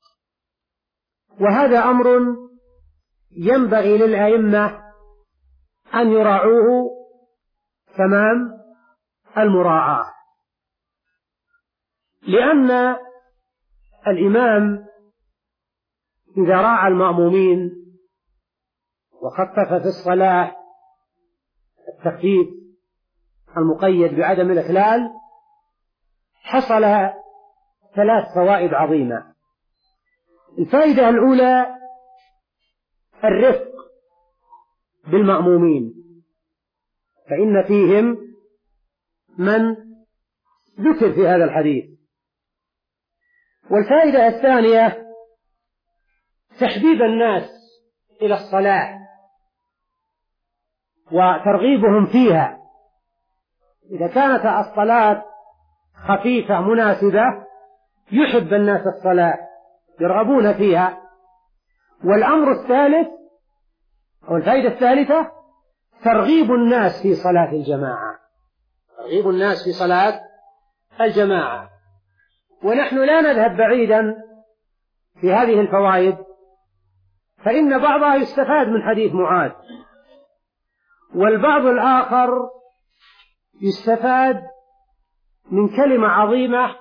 وهذا أمر ينبغي للأئمة أن يراعوه تمام المراعاة، لأن الإمام إذا راعى المأمومين وخفف في الصلاة التخفيف المقيد بعدم الإخلال حصل ثلاث فوائد عظيمة. الفائدة الأولى الرفق بالمأمومين، فإن فيهم من ذكر في هذا الحديث. والفائدة الثانية تحبيب الناس إلى الصلاة وترغيبهم فيها. إذا كانت الصلاة خفيفة مناسبة يحب الناس الصلاة، يرغبون فيها. والأمر الثالث أو الفائدة الثالثة ترغيب الناس في صلاة الجماعة، ترغيب الناس في صلاة الجماعة. ونحن لا نذهب بعيدا في هذه الفوائد، فإن بعضها يستفاد من حديث معاذ، والبعض الآخر يستفاد من كلمة عظيمة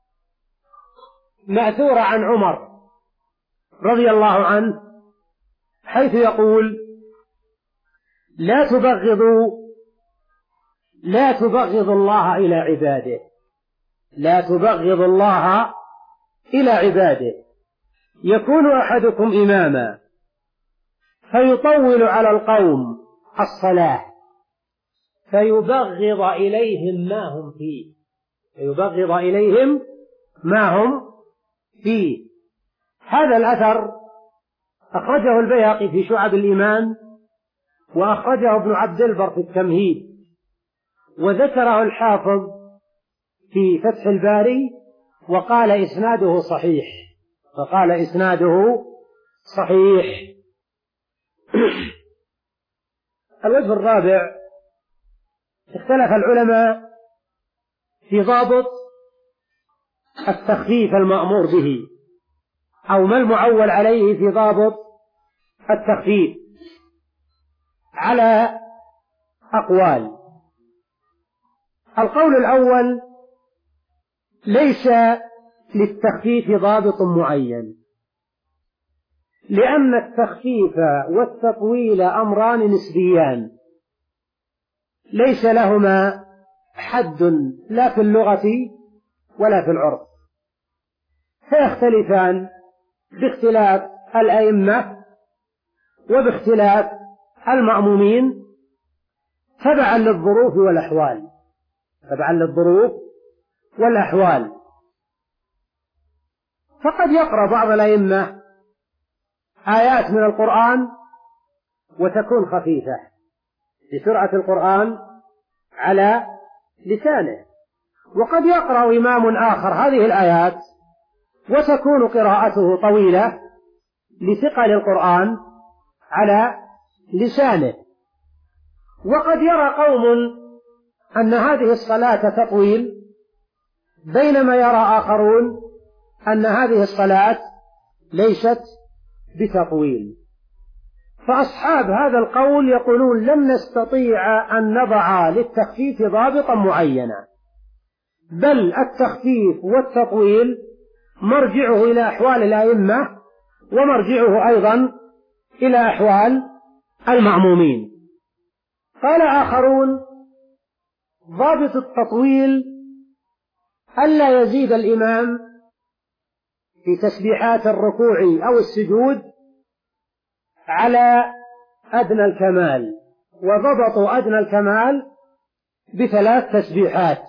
مأثورة عن عمر رضي الله عنه، حيث يقول لا تبغضوا لا تبغضوا الله إلى عباده لا تبغضوا الله إلى عباده يكون أحدكم إماما فيطول على القوم الصلاة فيبغض إليهم ما هم فيه فيبغض إليهم ما هم فيه. هذا الأثر أخرجه البيهقي في شعب الإيمان، وأخرجه ابن عبد البر في التمهيد، وذكره الحافظ في فتح الباري وقال إسناده صحيح وقال إسناده صحيح. الوجه الرابع اختلف العلماء في ضابط التخفيف المأمور به، أو ما المعول عليه في ضابط التخفيف، على أقوال. القول الأول ليس للتخفيف ضابط معين، لأن التخفيف والتطويل أمران نسبيان ليس لهما حد لا في اللغة ولا في العرف، فيختلفان باختلاف الأئمة وباختلاف المأمومين تبعا للظروف والأحوال تبعا للظروف والأحوال. فقد يقرأ بعض الأئمة آيات من القرآن وتكون خفيفة لسرعة القرآن على لسانه، وقد يقرأ إمام آخر هذه الآيات وتكون قراءته طويلة لثقل القرآن على لسانه. وقد يرى قوم أن هذه الصلاة تطويل، بينما يرى آخرون أن هذه الصلاة ليست بتطويل. فأصحاب هذا القول يقولون لن نستطيع أن نضع للتخفيف ضابطا معينا، بل التخفيف والتطويل مرجعه إلى أحوال الأئمة ومرجعه أيضا إلى أحوال المأمومين. قال آخرون ضابط التطويل ألا يزيد الإمام في تسبيحات الركوع أو السجود على أدنى الكمال، وضبطوا أدنى الكمال بثلاث تسبيحات.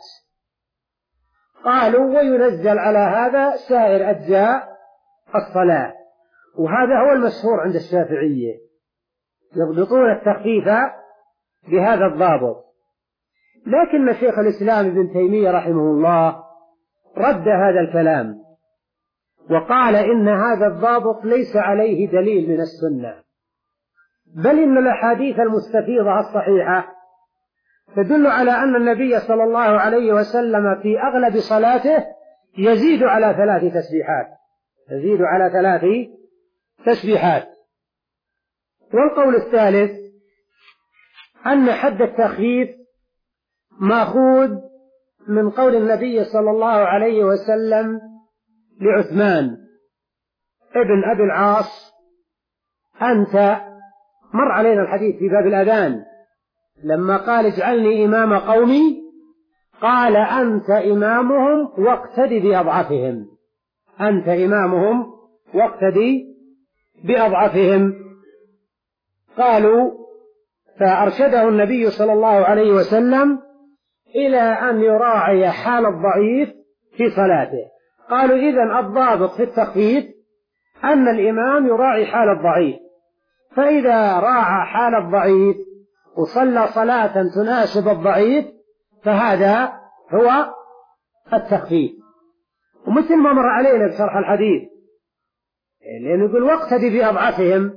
قالوا وينزل على هذا سائر أجزاء الصلاة، وهذا هو المشهور عند الشافعية، يضبطون التخفيف بهذا الضابط. لكن شيخ الإسلام ابن تيمية رحمه الله رد هذا الكلام وقال إن هذا الضابط ليس عليه دليل من السنة، بل إن الأحاديث المستفيضة الصحيحة تدل على أن النبي صلى الله عليه وسلم في أغلب صلاته يزيد على ثلاث تسبيحات يزيد على ثلاث تسبيحات. والقول الثالث أن حد التخفيف مأخوذ من قول النبي صلى الله عليه وسلم لعثمان ابن أبي العاص أنت، مر علينا الحديث في باب الأذان لما قال اجعلني إمام قومي، قال أنت إمامهم واقتدي بأضعفهم أنت إمامهم واقتدي بأضعفهم. قالوا فأرشده النبي صلى الله عليه وسلم إلى أن يراعي حال الضعيف في صلاته. قالوا إذن الضابط في التخفيف أن الإمام يراعي حال الضعيف، فإذا راعى حال الضعيف وصلى صلاة تناسب الضعيف فهذا هو التخفيف. ومثل ما مر علينا بشرح الحديث، لأنه يقول واقتدي بأضعفهم،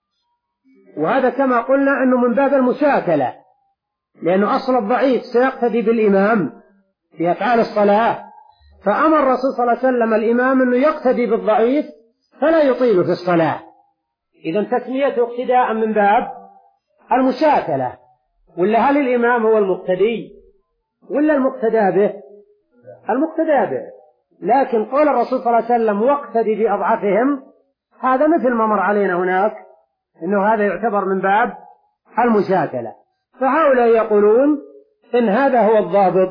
وهذا كما قلنا أنه من باب المشاكلة، لأنه أصل الضعيف سيقتدي بالإمام في أفعال الصلاة، فأمر الرسول صلى الله عليه وسلم الإمام أنه يقتدي بالضعيف فلا يطيل في الصلاة. إذن تسميته اقتداء من باب المشاكلة، ولا هل الإمام هو المقتدي ولا المقتدى به؟ المقتدى به. لكن قول الرسول صلى الله عليه وسلم واقتدي بأضعفهم هذا مثل ما مر علينا هناك إنه هذا يعتبر من باب المشاكلة. فهؤلاء يقولون إن هذا هو الضابط،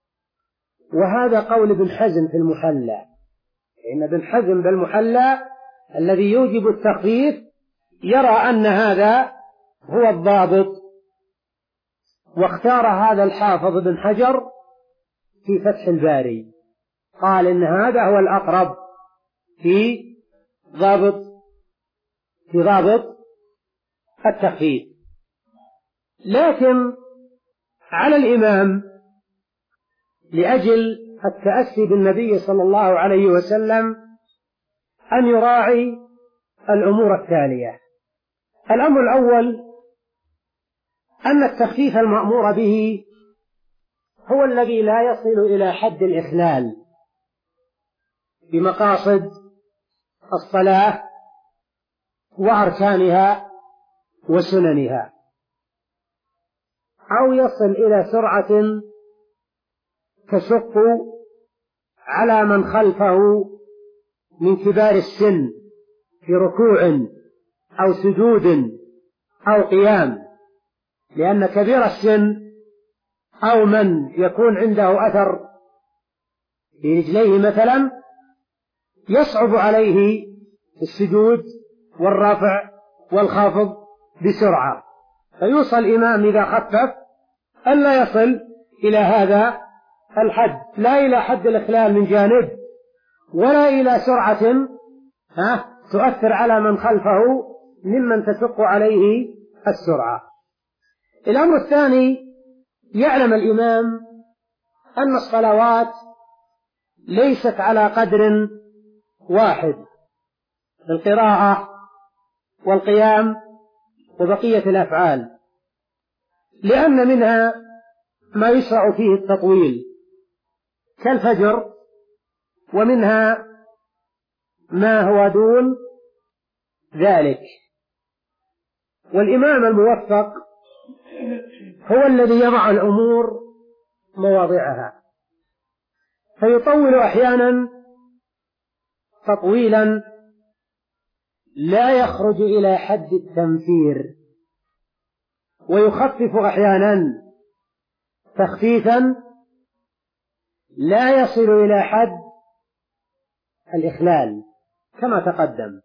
وهذا قول ابن حزم في المحلى، إن ابن حزم بالمحلى الذي يوجب التخفيف يرى أن هذا هو الضابط. واختار هذا الحافظ ابن حجر في فتح الباري، قال إن هذا هو الأقرب في ضابط في ضابط التخفيف. لكن على الإمام لأجل التأسي بالنبي صلى الله عليه وسلم أن يراعي الأمور التالية. الأمر الأول أن التخفيف المأمور به هو الذي لا يصل إلى حد الإخلال بمقاصد الصلاة وأركانها وسننها، أو يصل إلى سرعة تشق على من خلفه من كبار السن في ركوع أو سجود أو قيام، لأن كبير السن أو من يكون عنده أثر في رجليه مثلا يصعب عليه السجود والرفع والخفض بسرعة، فيوصل الإمام إذا خفف ألا يصل إلى هذا الحد، لا إلى حد الإخلال من جانب ولا إلى سرعة ها تؤثر على من خلفه ممن تشق عليه السرعة. الأمر الثاني، يعلم الإمام أن الصلوات ليست على قدر واحد، القراءة والقيام وبقية الأفعال، لأن منها ما يشرع فيه التطويل كالفجر، ومنها ما هو دون ذلك. والإمام الموفق هو الذي يضع الأمور مواضعها، فيطول أحيانا تطويلا لا يخرج إلى حد التنفير، ويخفف أحيانا تخفيفا لا يصل إلى حد الإخلال كما تقدم،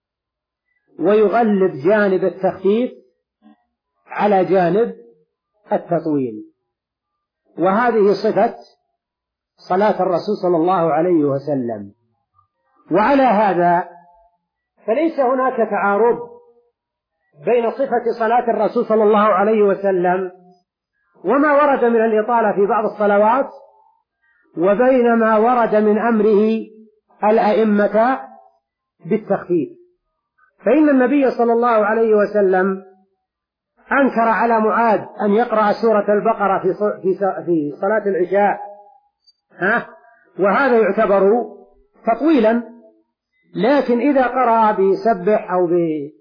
ويغلب جانب التخفيف على جانب التطويل. وهذه صفة صلاة الرسول صلى الله عليه وسلم. وعلى هذا فليس هناك تعارض بين صفة صلاة الرسول صلى الله عليه وسلم وما ورد من الإطالة في بعض الصلوات، وبين ما ورد من أمره الأئمة بالتخفيف. فإن النبي صلى الله عليه وسلم أنكر على معاذ أن يقرأ سورة البقرة في صلاة العشاء، ها؟ وهذا يعتبر تطويلا، لكن إذا قرأ بسبح أو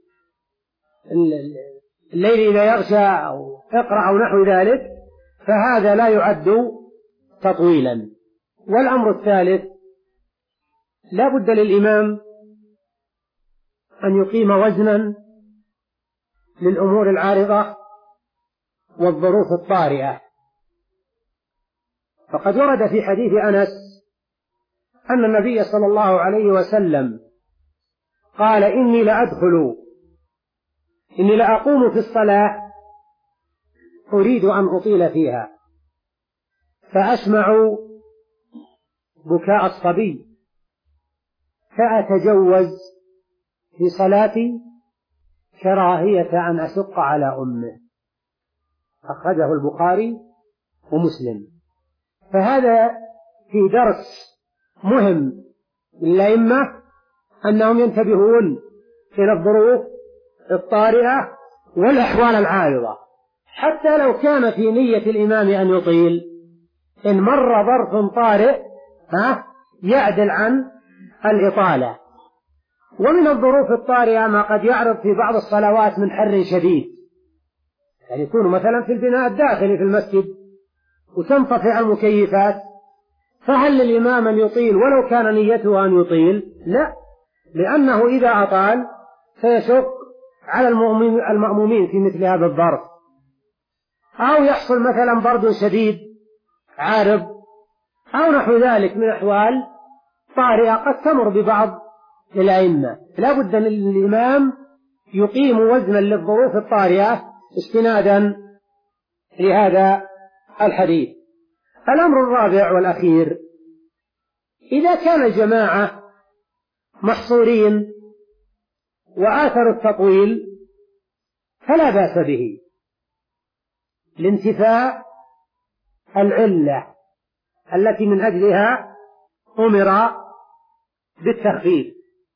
بالليل إذا يغشى أو اقرأ أو نحو ذلك فهذا لا يعد تطويلا. والأمر الثالث، لا بد للإمام أن يقيم وزنا للأمور العارضة والظروف الطارئة. فقد ورد في حديث أنس أن النبي صلى الله عليه وسلم قال: إني لأدخل إني لأقوم في الصلاة أريد أن أطيل فيها، فأسمع بكاء الصبي فأتجوز في صلاتي كراهية أن أشق على أمه. أخرجه البخاري ومسلم. فهذا في درس مهم للأئمة أنهم ينتبهون إلى الظروف الطارئة والأحوال العارضة، حتى لو كان في نية الإمام أن يطيل، إن مر ظرف طارئ ها يعدل عن الإطالة. ومن الظروف الطارئة ما قد يعرض في بعض الصلوات من حر شديد، يعني يكون مثلا في البناء الداخلي في المسجد وتنطفئ المكيفات، فهل للإمام أن يطيل ولو كان نيته أن يطيل؟ لا، لأنه إذا أطال سيشق على المأمومين في مثل هذا الظرف. أو يحصل مثلا برد شديد عارض أو نحو ذلك من أحوال طارئة قد تمر ببعض الأئمة. لا بد للإمام يقيم وزنا للظروف الطارئة استنادا لهذا الحديث. الأمر الرابع والأخير، إذا كان الجماعة محصورين وآثروا التطويل فلا بأس به لانتفاء العلة التي من أجلها أمر بالتخفيف.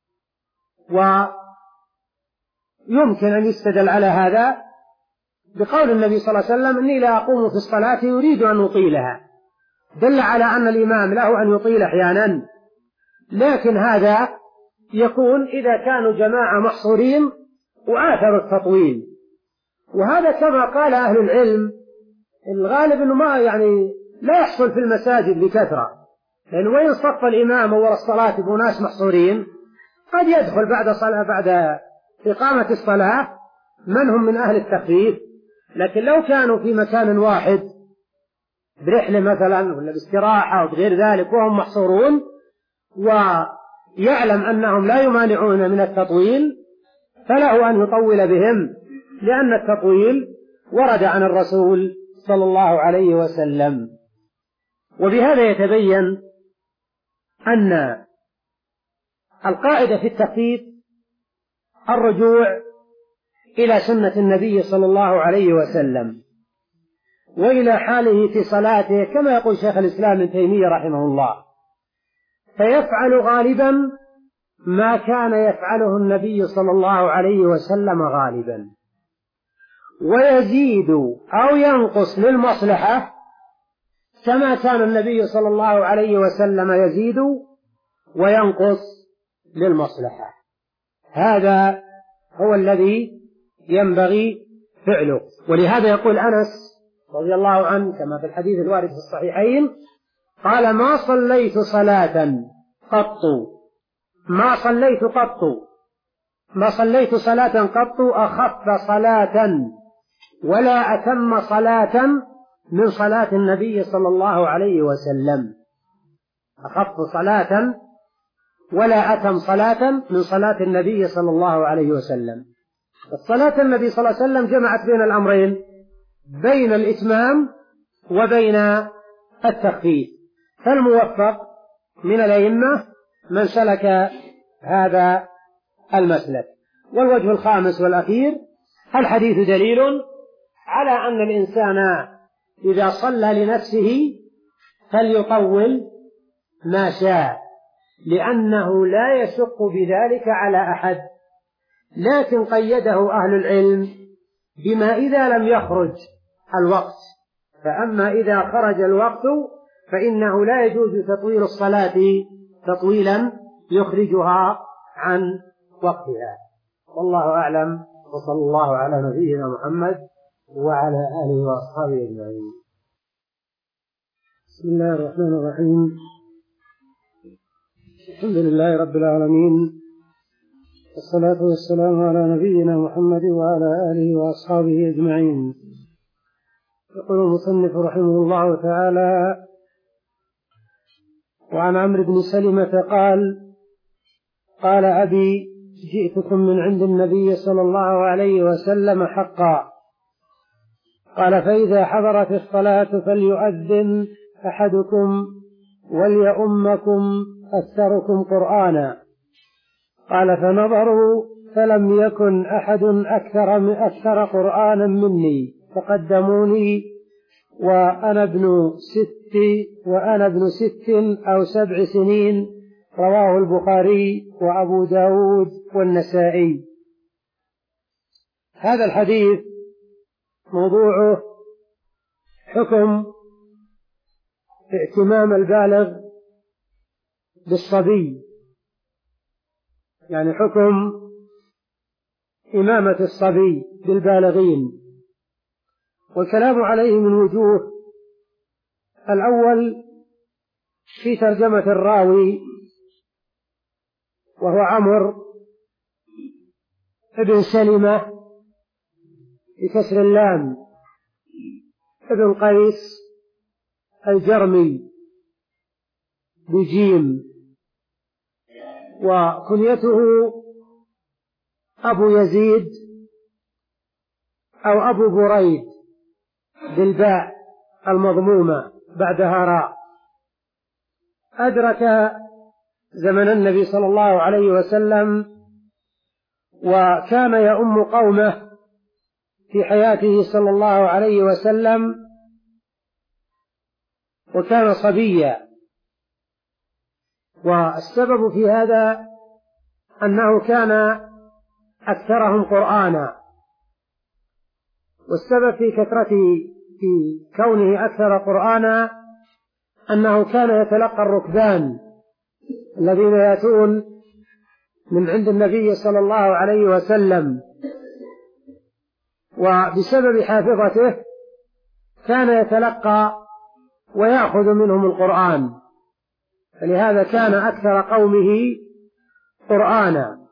ويمكن أن يستدل على هذا بقول النبي صلى الله عليه وسلم: إني لا أقوم في الصلاة يريد أن أطيلها، دل على أن الإمام له أن يطيل أحيانا، لكن هذا يكون إذا كانوا جماعة محصورين وآثروا التطويل. وهذا كما قال أهل العلم الغالب أنه ما يعني لا يحصل في المساجد بكثرة، لأن وين صف الإمام وراء الصلاة بناس محصورين قد يدخل بعد صلاة بعد إقامة الصلاة من هم من أهل التخفيف. لكن لو كانوا في مكان واحد برحلة مثلا ولا باستراحة وغير ذلك وهم محصورون ويعلم أنهم لا يمانعون من التطويل فله أن يطول بهم، لأن التطويل ورد عن الرسول صلى الله عليه وسلم. وبهذا يتبين أن القاعدة في التخفيف الرجوع إلى سنة النبي صلى الله عليه وسلم، وإلى حاله في صلاته، كما يقول شيخ الإسلام ابن تيمية رحمه الله، فيفعل غالبا ما كان يفعله النبي صلى الله عليه وسلم غالبا، ويزيد أو ينقص للمصلحة كما كان النبي صلى الله عليه وسلم يزيد وينقص للمصلحة. هذا هو الذي ينبغي فعله. ولهذا يقول أنس رضي الله عنه كما في الحديث الوارد في الصحيحين قال: ما صليت صلاة قط ما صليت قط ما صليت صلاة قط أخف صلاة ولا أتم صلاة من صلاة النبي صلى الله عليه وسلم. أخف صلاة ولا أتم صلاة من صلاة النبي صلى الله عليه وسلم. الصلاة النبي صلى الله عليه وسلم جمعت بين الأمرين، بين الإتمام وبين التخفيف، فالموفق من الأئمة من سلك هذا المسلك. والوجه الخامس والأخير: الحديث دليل على أن الإنسان إذا صلى لنفسه فليطول ما شاء، لأنه لا يشق بذلك على أحد، لكن قيده أهل العلم بما إذا لم يخرج الوقت، فأما إذا خرج الوقت فإنه لا يجوز تطويل الصلاة تطويلا يخرجها عن وقتها. والله أعلم، وصلى الله على نبينا محمد وعلى آله وأصحابه أجمعين. بسم الله الرحمن الرحيم. الحمد لله رب العالمين، والصلاة والسلام على نبينا محمد وعلى آله وأصحابه أجمعين. يقول المصنف رحمه الله تعالى: وعن عمرو بن سلمة قال: قال أبي: جئتكم من عند النبي صلى الله عليه وسلم حقا. قال: فإذا حضرت الصلاة فليؤذن أحدكم وليؤمكم أكثركم قرآنا. قال: فنظروا فلم يكن أحد أكثر من أكثر قرآنا مني، فقدموني وأنا ابن ست وأنا ابن ست أو سبع سنين. رواه البخاري وأبو داود والنسائي. هذا الحديث موضوعه حكم ائتمام البالغ بالصبي، يعني حكم إمامة الصبي بالبالغين. والكلام عليه من وجوه: الأول في ترجمة الراوي وهو عمرو ابن سلمة بكسر اللام ابن قيس الجرمي بجيم، وكنيته أبو يزيد أو أبو بريد بالباء المضمومة بعدها راء. أدرك زمن النبي صلى الله عليه وسلم، وكان يؤم قومه في حياته صلى الله عليه وسلم، وكان صبيا. والسبب في هذا أنه كان أكثرهم قرآنا، والسبب في كثرته في كونه أكثر قرآنا أنه كان يتلقى الركبان الذين يأتون من عند النبي صلى الله عليه وسلم، وبسبب حافظته كان يتلقى ويأخذ منهم القرآن، فلهذا كان أكثر قومه قرآنا.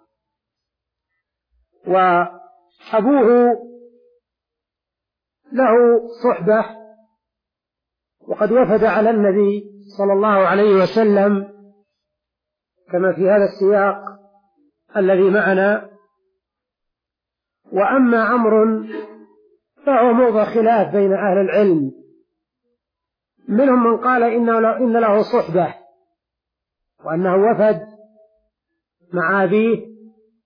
وأبوه له صحبة، وقد وفد على النبي صلى الله عليه وسلم كما في هذا السياق الذي معنا. وأما عمرو فهو موضع خلاف بين أهل العلم، منهم من قال إن له صحبة وأنه وفد مع أبيه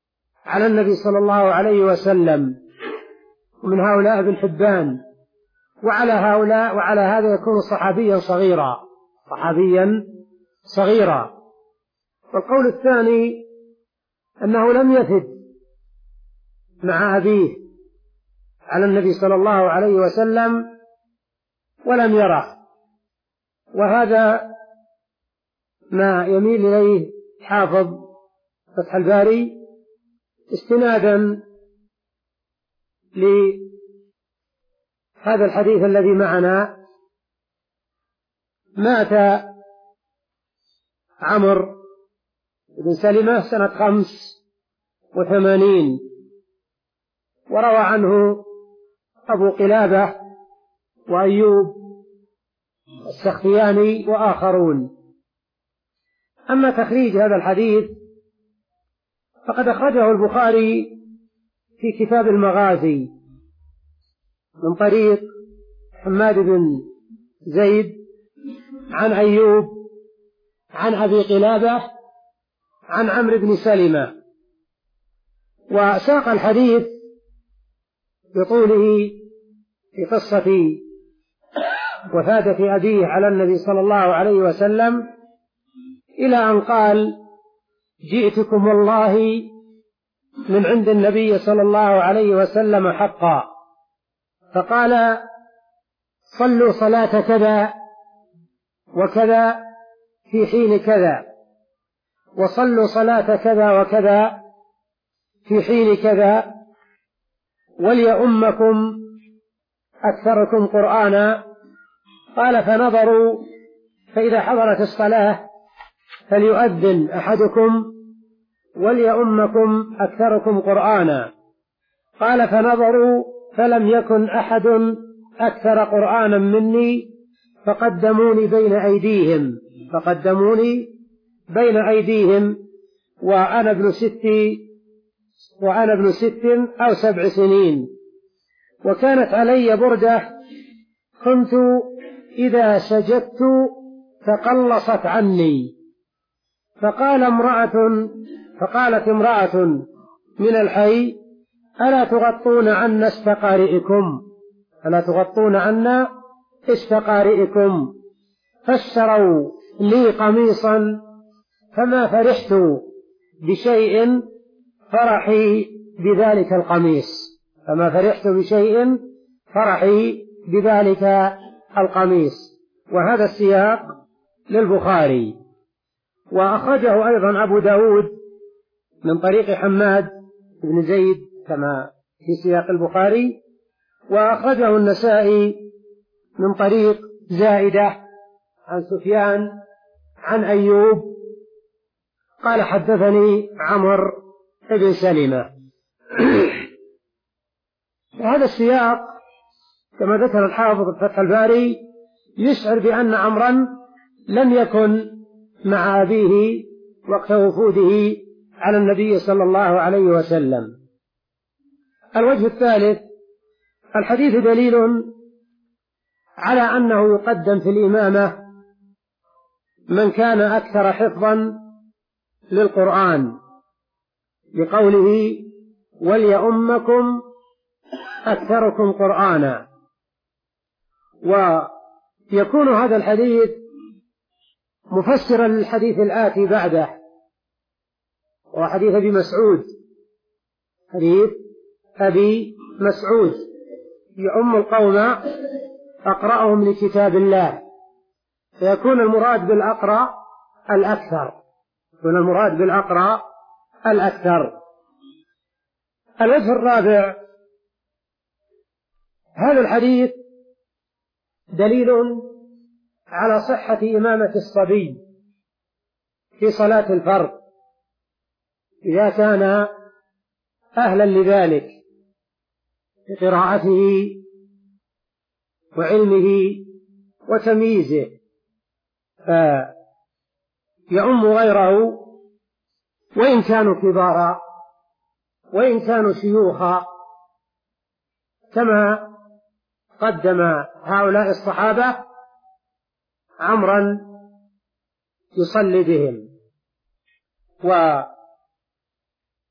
على النبي صلى الله عليه وسلم، ومن هؤلاء ابن حبان وعلى هؤلاء وعلى هذا يكون صحابيا صغيرا صحابيا صغيرا. والقول الثاني أنه لم يثد مع أبيه على النبي صلى الله عليه وسلم ولم يره، وهذا ما يميل إليه حافظ فتح الباري استنادا لهذا الحديث الذي معنا. مات عمرو بن سلمة سنة خمس وثمانين، وروى عنه أبو قلابة وأيوب السختياني وآخرون. أما تخريج هذا الحديث فقد أخرجه البخاري في كتاب المغازي من طريق حماد بن زيد عن أيوب عن أبي قلابة عن عمرو بن سلمة، وساق الحديث بطوله في قصة وفادة أبيه على النبي صلى الله عليه وسلم إلى أن قال: جئتكم والله من عند النبي صلى الله عليه وسلم حقا، فقال: صلوا صلاة كذا وكذا في حين كذا، وصلوا صلاة كذا وكذا في حين كذا، وليؤمكم أكثركم قرآنا. قال: فنظروا فإذا حضرت الصلاة فليؤذن أحدكم وليؤمكم أكثركم قرآنا. قال: فنظروا فلم يكن أحد أكثر قرآنا مني فقدموني بين أيديهم فقدموني بين أيديهم وأنا ابن ست وأنا ابن ست أو سبع سنين، وكانت علي بردة كنت إذا سجدت تقلصت عني. فقال امرأة فقالت امرأة من الحي: ألا تغطون عنا استقارئكم ألا تغطون عنا استقارئكم فاشتروا لي قميصا، فما فرحت بشيء فرحي بذلك القميص فما فرحت بشيء فرحي بذلك القميص. وهذا السياق للبخاري. وأخرجه أيضا أبو داود من طريق حماد بن زيد كما في سياق البخاري، وأخرجه النسائي من طريق زائدة عن سفيان عن أيوب قال: حدثني عمرو بن سلمة. هذا السياق كما ذكر الحافظ فتح الباري يشعر بأن عمرا لم يكن مع أبيه وقت وفوده على النبي صلى الله عليه وسلم. الوجه الثالث: الحديث دليل على أنه يقدم في الإمامة من كان أكثر حفظا للقرآن، لقوله: وليؤمكم أكثركم قرآنا. ويكون هذا الحديث مفسرا للحديث الآتي بعده، وحديث أبي مسعود حديث أبي مسعود: يؤم القوم أقرأهم لكتاب الله. فيكون المراد بالأقرأ الأكثر يكون المراد بالأقرأ الأكثر. الوجه الرابع: هذا الحديث دليل على صحة إمامة الصبي في صلاة الفرض إذا كان أهلا لذلك بقراءته وعلمه وتمييزه، فيؤم غيره وإن كانوا كبارا وإن كانوا شيوخا، كما قدم هؤلاء الصحابة عمرا يصلي بهم. ولو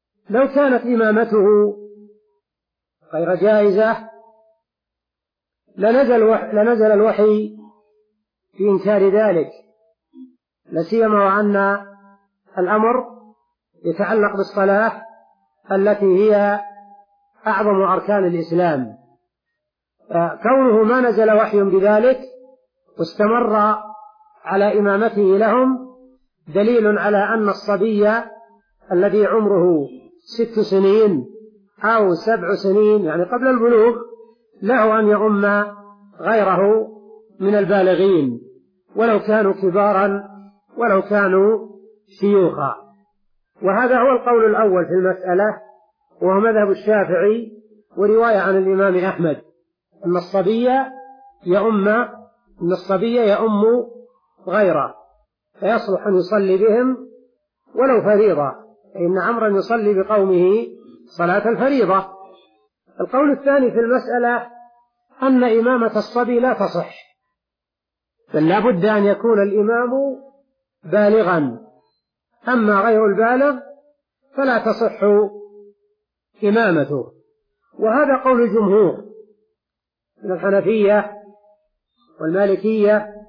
كانت إمامته غير جائزة لنزل, لنزل الوحي في إنكار ذلك، لسيما وأن الأمر يتعلق بالصلاة التي هي أعظم أركان الإسلام. كونه ما نزل وحي بذلك واستمر على إمامته لهم دليل على أن الصبي الذي عمره ست سنين أو سبع سنين يعني قبل البلوغ له أن يؤم غيره من البالغين ولو كانوا كبارا ولو كانوا شيوخا. وهذا هو القول الأول في المسألة، وهو مذهب الشافعي ورواية عن الإمام أحمد، أن الصبي يؤم أن الصبي يؤم غيره فيصلح أن يصلي بهم ولو فريضة، فإن عمرا يصلي بقومه صلاة الفريضة. القول الثاني في المسألة أن إمامة الصبي لا تصح، بل لا بد أن يكون الإمام بالغا، أما غير البالغ فلا تصح إمامته. وهذا قول الجمهور من الحنفية والمالكية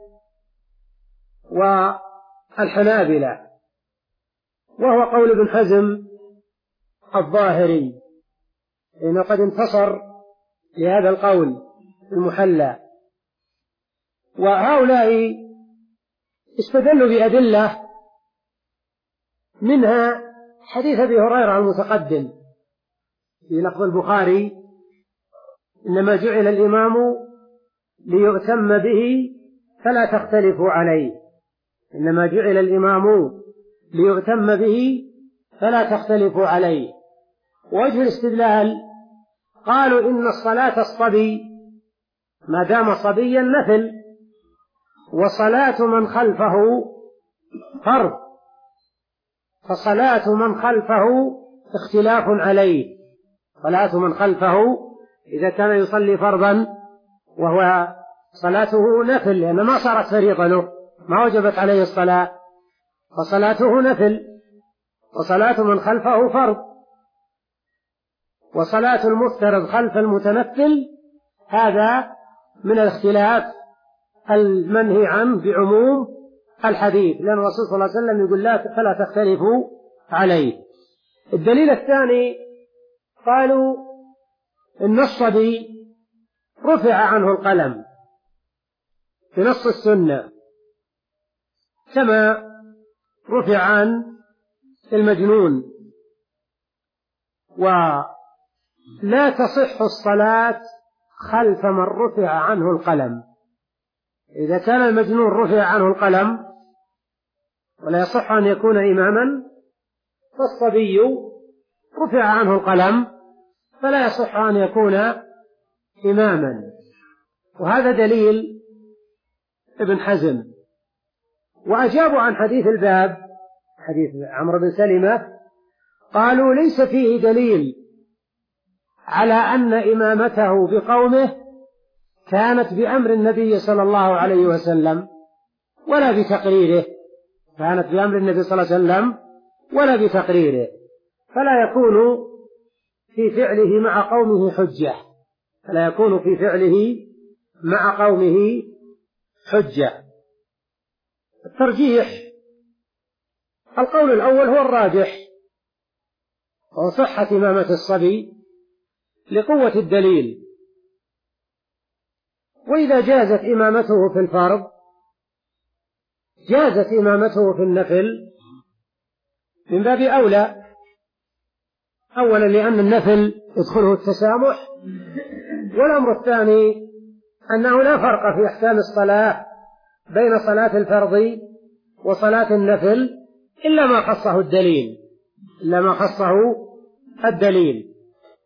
والحنابلة، وهو قول ابن حزم الظاهري، إنه قد انتصر لهذا القول المحلى. وهؤلاء استدلوا بأدلة، منها حديث أبي هريرة المتقدم في لفظ البخاري: إنما جعل الإمام ليؤتم به فلا تختلفوا عليه. إنما جعل الإمام ليؤتم به فلا تختلفوا عليه. ووجه الاستدلال قالوا إن الصلاة الصبي ما دام صبيا نفل، وصلاة من خلفه فرض، فصلاة من خلفه اختلاف عليه. صلاة من خلفه إذا كان يصلي فرضا وهو صلاته نفل، لأن ما صارت فريضة له، ما وجبت عليه الصلاة، فصلاته نفل، وصلاة من خلفه فرض. وصلاة المفترض خلف المتنفل هذا من الاختلاف المنهي عنه بعموم الحديث، لأن الرسول صلى الله عليه وسلم يقول لا فلا تختلفوا عليه. الدليل الثاني قالوا إن الصبي رفع عنه القلم في نص السنة كما رفع عن المجنون، ولا تصح الصلاة خلف من رفع عنه القلم. إذا كان المجنون رفع عنه القلم ولا يصح أن يكون إماما، فالصبي رفع عنه القلم فلا يصح أن يكون إماما. وهذا دليل ابن حزم. وأجابوا عن حديث الباب حديث عمرو بن سلمة، قالوا ليس فيه دليل على أن إمامته بقومه كانت بأمر النبي صلى الله عليه وسلم ولا بتقريره، كانت بأمر النبي صلى الله عليه وسلم ولا بتقريره، فلا يكون في فعله مع قومه حجة، فلا يكون في فعله مع قومه حجة. الترجيح القول الأول هو الراجح، وهو صحة إمامة الصبي لقوة الدليل. وإذا جازت إمامته في الفرض جازت إمامته في النفل من باب أولى، أولا لأن النفل يدخله التسامح، والأمر الثاني أنه لا فرق في أحكام الصلاة بين صلاة الفرض وصلاة النفل إلا ما خصه الدليل إلا ما خصه الدليل.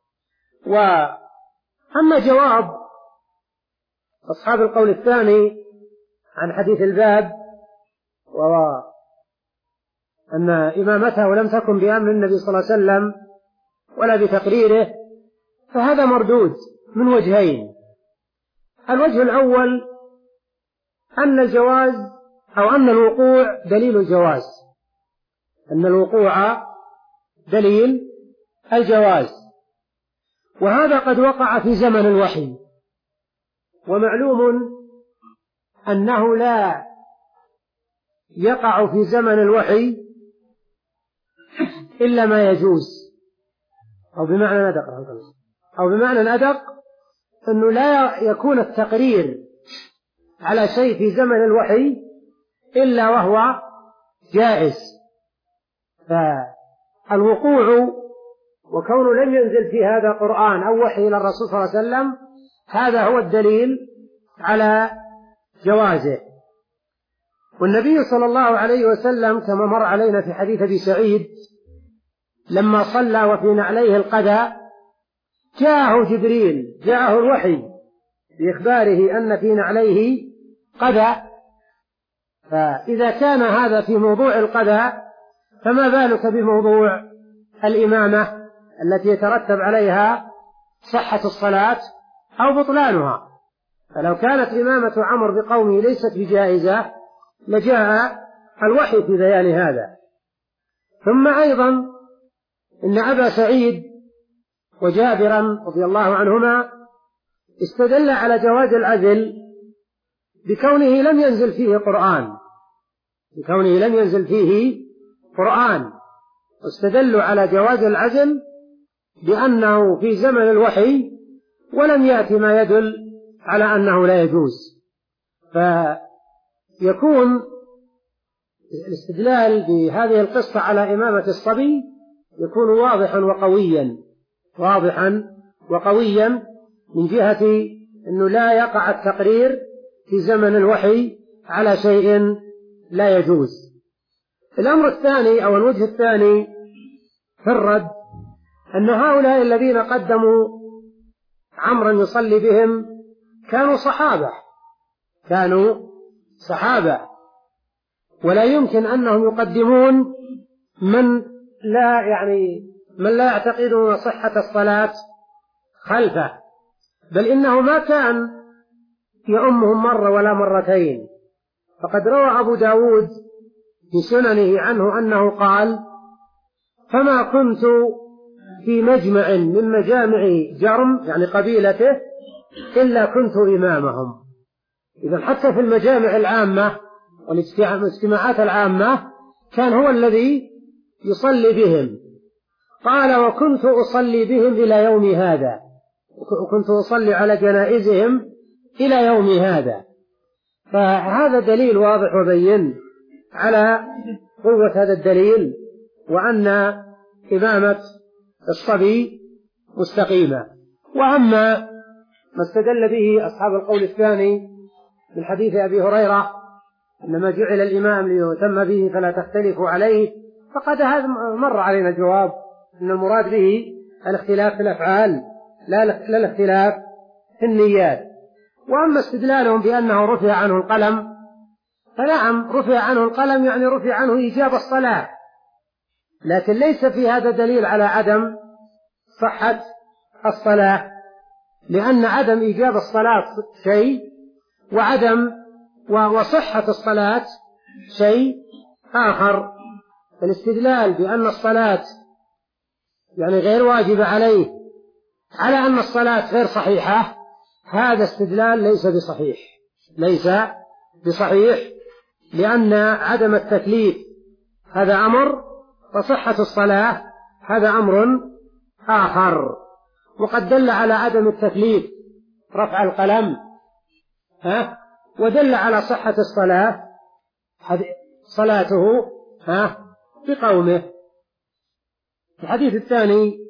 وأما جواب أصحاب القول الثاني عن حديث الباب، وهو أن إمامته لم تكن بأمر النبي صلى الله عليه وسلم ولا بتقريره، فهذا مردود من وجهين. الوجه الأول أن الجواز أو أن الوقوع دليل الجواز، أن الوقوع دليل الجواز، وهذا قد وقع في زمن الوحي، ومعلوم أنه لا يقع في زمن الوحي إلا ما يجوز، أو بمعنى أدق أو بمعنى أدق أنه لا يكون التقرير على شيء في زمن الوحي إلا وهو جائز. فالوقوع وكونه لم ينزل في هذا قرآن أو وحي إلى الرسول صلى الله عليه وسلم هذا هو الدليل على جوازه. والنبي صلى الله عليه وسلم كما مر علينا في حديث أبي سعيد لما صلى وفي نعليه القدى جاءه جبريل، جاءه الوحي بإخباره أن في نعليه قدى، فإذا كان هذا في موضوع القدى فما بالك بموضوع الإمامة التي يترتب عليها صحة الصلاة أو بطلانها. فلو كانت إمامة عمرو بقومه ليست بجائزة لجاء الوحي في بيان هذا. ثم أيضا إن أبا سعيد وجابرا رضي الله عنهما استدل على جواز العزل بكونه لم ينزل فيه قرآن، بكونه لم ينزل فيه قرآن، واستدلوا على جواز العزل بأنه في زمن الوحي ولم يأتي ما يدل على أنه لا يجوز. فيكون الاستدلال بهذه القصة على إمامة الصبي يكون واضحا وقويا، واضحا وقويا من جهة أنه لا يقع التقرير في زمن الوحي على شيء لا يجوز. الأمر الثاني أو الوجه الثاني في الرد أن هؤلاء الذين قدموا عمرا يصلي بهم كانوا صحابة، كانوا صحابة، ولا يمكن أنهم يقدمون من لا يعني من لا يعتقدون صحة الصلاة خلفه، بل إنه ما كان يؤمهم مرة ولا مرتين. فقد روى أبو داود في سننه عنه أنه قال: فما كنت في مجمع من مجامع جرم يعني قبيلته إلا كنت إمامهم. إذا حتى في المجامع العامة والاجتماعات العامة كان هو الذي يصلي بهم. قال: وكنت أصلي بهم إلى يوم هذا، وكنت أصلي على جنائزهم إلى يوم هذا. فهذا دليل واضح وبين على قوة هذا الدليل، وأن إمامة الصبي مستقيمة. وأما ما استدل به أصحاب القول الثاني من حديث أبي هريرة إنما جعل الإمام ليتم به فلا تختلفوا عليه، فقد هذا مر علينا الجواب أن المراد به الاختلاف في الأفعال لا الاختلاف في النيات. وأما استدلالهم بأنه رفع عنه القلم، فنعم رفع عنه القلم يعني رفع عنه إيجاب الصلاة، لكن ليس في هذا دليل على عدم صحة الصلاة، لأن عدم إيجاب الصلاة شيء وعدم وصحة الصلاة شيء آخر. الاستدلال بأن الصلاة يعني غير واجب عليه على أن الصلاة غير صحيحة هذا استدلال ليس بصحيح، ليس بصحيح، لأن عدم التكليف هذا أمر وصحة الصلاة هذا أمر آخر. وقد دل على عدم التكليف رفع القلم ها ودل على صحة الصلاة صلاته ها بقومه. الحديث الثاني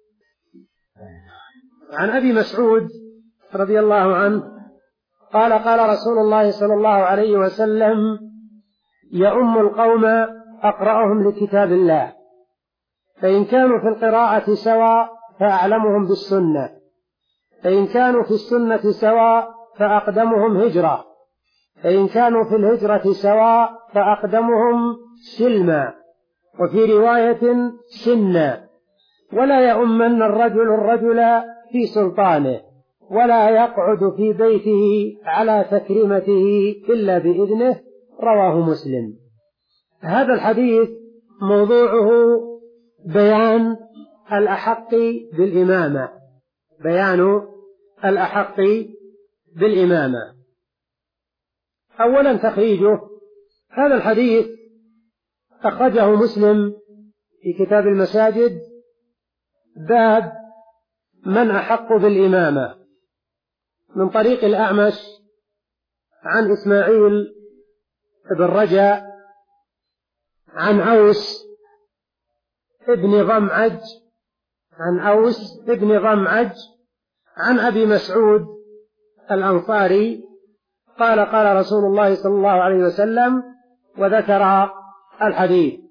عن أبي مسعود رضي الله عنه قال: قال رسول الله صلى الله عليه وسلم: يؤم القوم أقرأهم لكتاب الله، فإن كانوا في القراءة سواء فأعلمهم بالسنة، فإن كانوا في السنة سواء فأقدمهم هجرة، فإن كانوا في الهجرة سواء فأقدمهم سلما، وفي رواية سنا، ولا يؤمن الرجل الرجل في سلطانه، ولا يقعد في بيته على تكريمته إلا بإذنه. رواه مسلم. هذا الحديث موضوعه بيان الأحق بالإمامة، بيان الأحق بالإمامة. أولا تخريجه، هذا الحديث أخرجه مسلم في كتاب المساجد باب من أحق بالإمامة من طريق الأعمش عن إسماعيل بن رجاء عن أوس ابن ضمعج عن أوس ابن ضمعج عن أبي مسعود الأنصاري قال قال رسول الله صلى الله عليه وسلم، وذكر الحديث.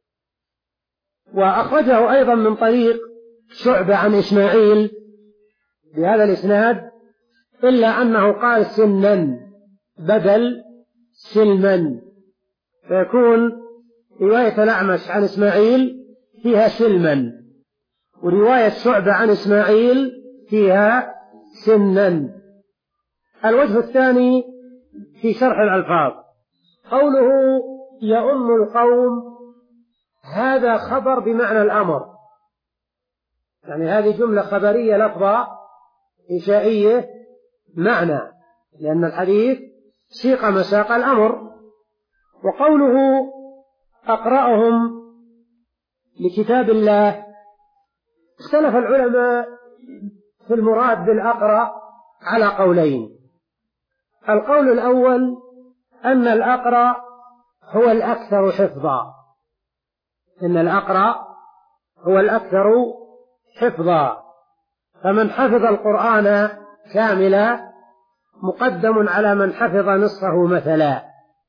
وأخرجه أيضا من طريق شعبة عن إسماعيل بهذا الإسناد، إلا أنه قال سنا بدل سلما، فيكون رواية الأعمش عن إسماعيل فيها سلما، ورواية شعبة عن إسماعيل فيها سنا. الوجه الثاني في شرح الألفاظ، قوله يؤم القوم، هذا خبر بمعنى الأمر، يعني هذه جملة خبرية لفظة إنشائية معنى، لأن الحديث سيق مساق الأمر. وقوله أقرأهم لكتاب الله، اختلف العلماء في المراد بالأقرأ على قولين. القول الأول أن الأقرأ هو الأكثر حفظا، إن الأقرأ هو الأكثر حفظا، فمن حفظ القرآن كاملا مقدم على من حفظ نصفه مثلا.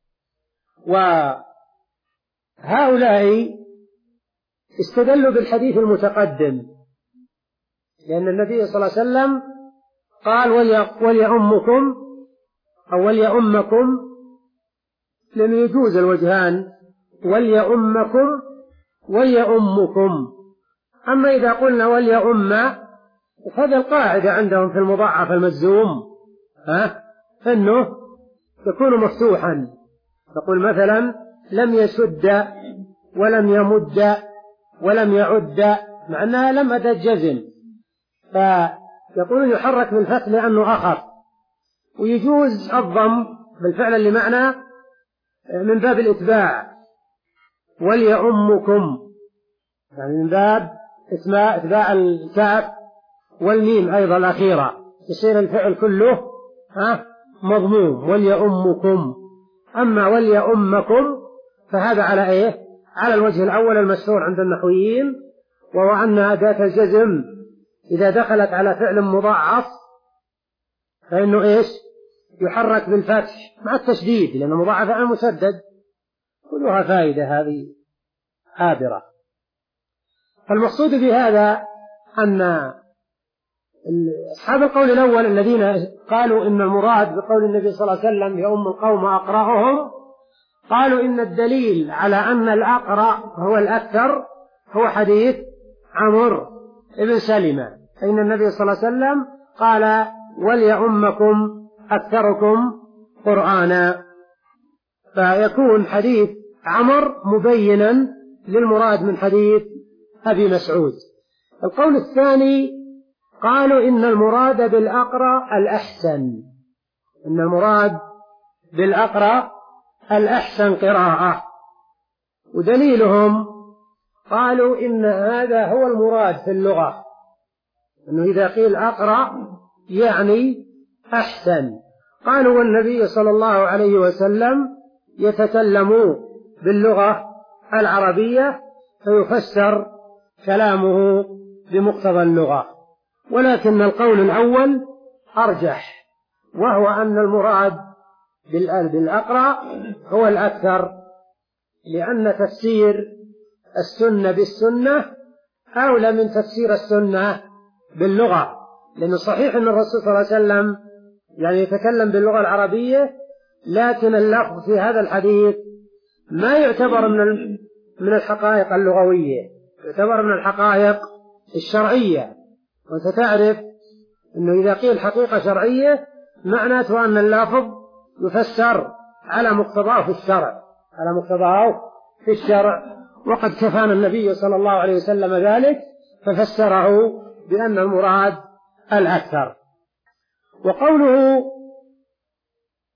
وهؤلاء استدلوا بالحديث المتقدم، لأن النبي صلى الله عليه وسلم قال وليؤمكم أو وليؤمكم، لأنه يجوز الوجهان، وليؤمكم وليؤمكم. أما إذا قلنا وليؤم، فهذا القاعدة عندهم في المضاعف المجزوم ها أنه يكون مفتوحا، تقول مثلا لم يسد ولم يمد ولم يعد، مع أنها لم أداة جزم، فيقولون يحرك بالفتح لأنه أخف. ويجوز الضم بالفعل اللي معنى من باب الإتباع، وليؤمكم يعني من باب إتباع الكاف والميم أيضا الأخيرة، يصير الفعل كله ها مضموم وليؤمكم. أما وليؤمكم فهذا على إيه؟ على الوجه الأول المشهور عند النحويين، وهو أن أداة الجزم إذا دخلت على فعل مضاعف فإنه إيش؟ يحرك بالفتح مع التشديد، لأنه مضاعف عن مسدد. كلها فائدة هذه عابرة. فالمقصود بهذا أن أصحاب القول الأول الذين قالوا إن المراد بقول النبي صلى الله عليه وسلم يؤم القوم أقرأهم، قالوا إن الدليل على أن الأقرأ هو الأكثر هو حديث عمرو بن سلمة، فإن النبي صلى الله عليه وسلم قال وليؤمكم أكثركم قرآنا، فيكون حديث عمرو مبينا للمراد من حديث أبي مسعود. القول الثاني قالوا إن المراد بالأقرأ الأحسن، إن المراد بالأقرأ الأحسن قراءة، ودليلهم قالوا إن هذا هو المراد في اللغة، أنه إذا قيل أقرأ يعني أحسن. قالوا والنبي صلى الله عليه وسلم يتكلم باللغة العربية فيفسر كلامه بمقتضى اللغة. ولكن القول الأول أرجح، وهو أن المراد بالأقرأ هو الأكثر، لأن تفسير السنة بالسنة أولى من تفسير السنة باللغة، لأنه صحيح أن الرسول صلى الله عليه وسلم يعني يتكلم باللغة العربية، لكن اللفظ في هذا الحديث ما يعتبر من من الحقائق اللغوية، يعتبر من الحقائق الشرعية. وأنت تعرف أنه إذا قيل حقيقة شرعية معناته أن اللفظ يفسر على مقتضاه في الشرع، على مقتضاه في الشرع، وقد كفانا النبي صلى الله عليه وسلم ذلك ففسره بأن المراد الأكثر. وقوله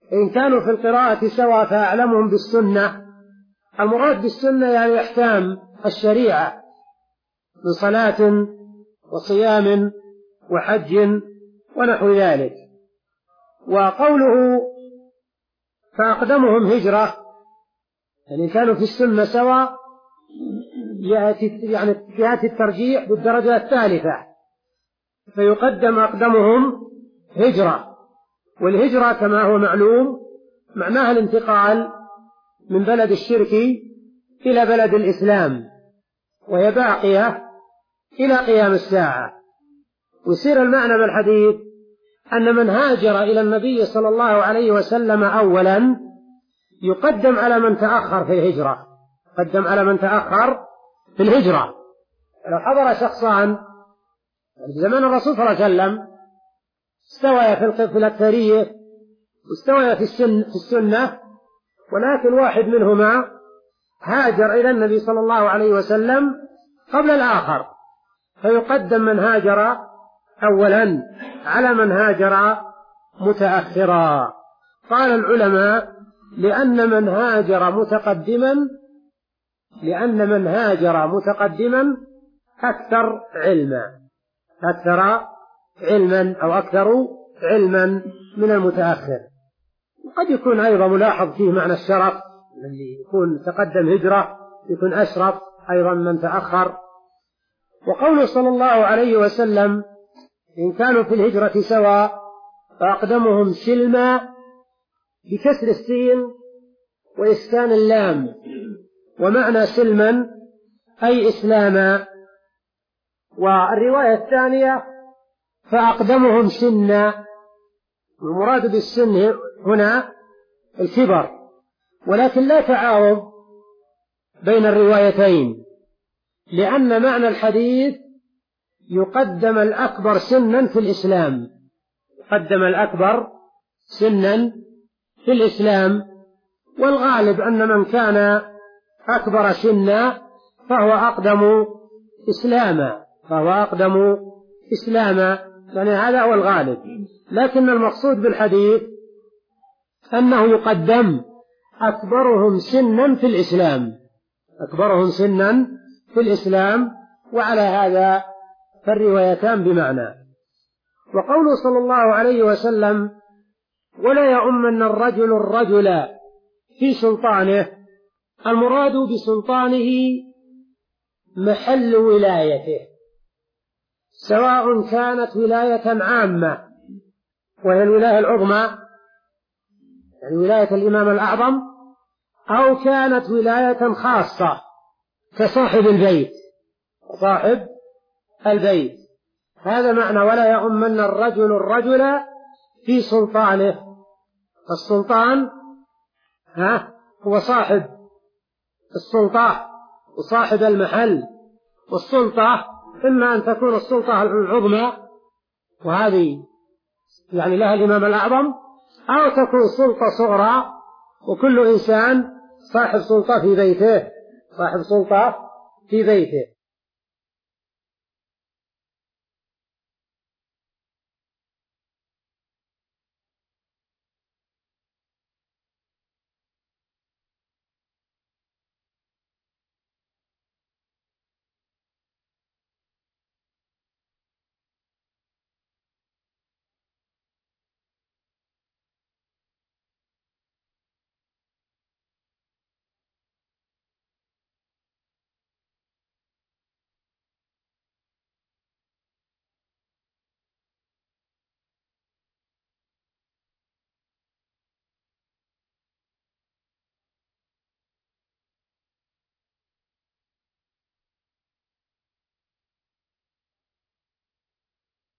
إن كانوا في القراءة سواء فأعلمهم بالسنة. المراد بالسنة يعني أحكام الشريعة من صلاة وصيام وحج ونحو ذلك. وقوله فأقدمهم هجرة، يعني كانوا في السنة سواء، يأتي يعني يأتي الترجيح بالدرجة الثالثة، فيقدم أقدمهم هجرة. والهجرة كما هو معلوم معناها الانتقال من بلد الشرك إلى بلد الإسلام، وهي باقية إلى قيام الساعة. ويصير المعنى بالحديث أن من هاجر إلى النبي صلى الله عليه وسلم أولا يقدم على من تأخر في الهجرة، يقدم على من تأخر في الهجرة. لو حضر شخصان في زمان الرسول صلى الله عليه وسلم استوى في الأكثرية واستوى في السنة, في السنة ولكن واحد منهما هاجر إلى النبي صلى الله عليه وسلم قبل الآخر، فيقدم من هاجر أولا على من هاجر متأخرا. قال العلماء لأن من هاجر متقدما لأن من هاجر متقدما أكثر علما أكثر علما أو أكثر علما من المتأخر. وقد يكون أيضا ملاحظ فيه معنى الشرف، الذي يكون تقدم هجرة يكون أشرف أيضا من تأخر. وقوله صلى الله عليه وسلم إن كانوا في الهجرة سواء فأقدمهم سلما بكسر السين وإسكان اللام، ومعنى سلما أي إسلاما. والرواية الثانية فأقدمهم سنا، والمراد بالسن هنا الكبر، ولكن لا تعارض بين الروايتين، لأن معنى الحديث يقدم الأكبر سنا في الإسلام يقدم الأكبر سنا في الإسلام، والغالب أن من كان أكبر سنا فهو أقدم إسلاما فهو أقدم إسلاما يعني هذا هو الغالب. لكن المقصود بالحديث أنه يقدم أكبرهم سنا في الإسلام أكبرهم سنا في الإسلام وعلى هذا فالروايتان بمعنى. وقوله صلى الله عليه وسلم ولا يؤمن الرجل الرجل في سلطانه، المراد بسلطانه محل ولايته، سواء كانت ولاية عامة وهي الولاية العظمى يعني ولاية الإمام الأعظم، أو كانت ولاية خاصة كصاحب البيت صاحب البيت. هذا معنى ولا يؤمن الرجل الرجل في سلطانه. السلطان ها هو صاحب السلطة وصاحب المحل، والسلطة إما أن تكون السلطة العظمى وهذه يعني لها الإمام الأعظم، أو تكون سلطة صغرى وكل إنسان صاحب سلطة في بيته صاحب سلطة في بيته.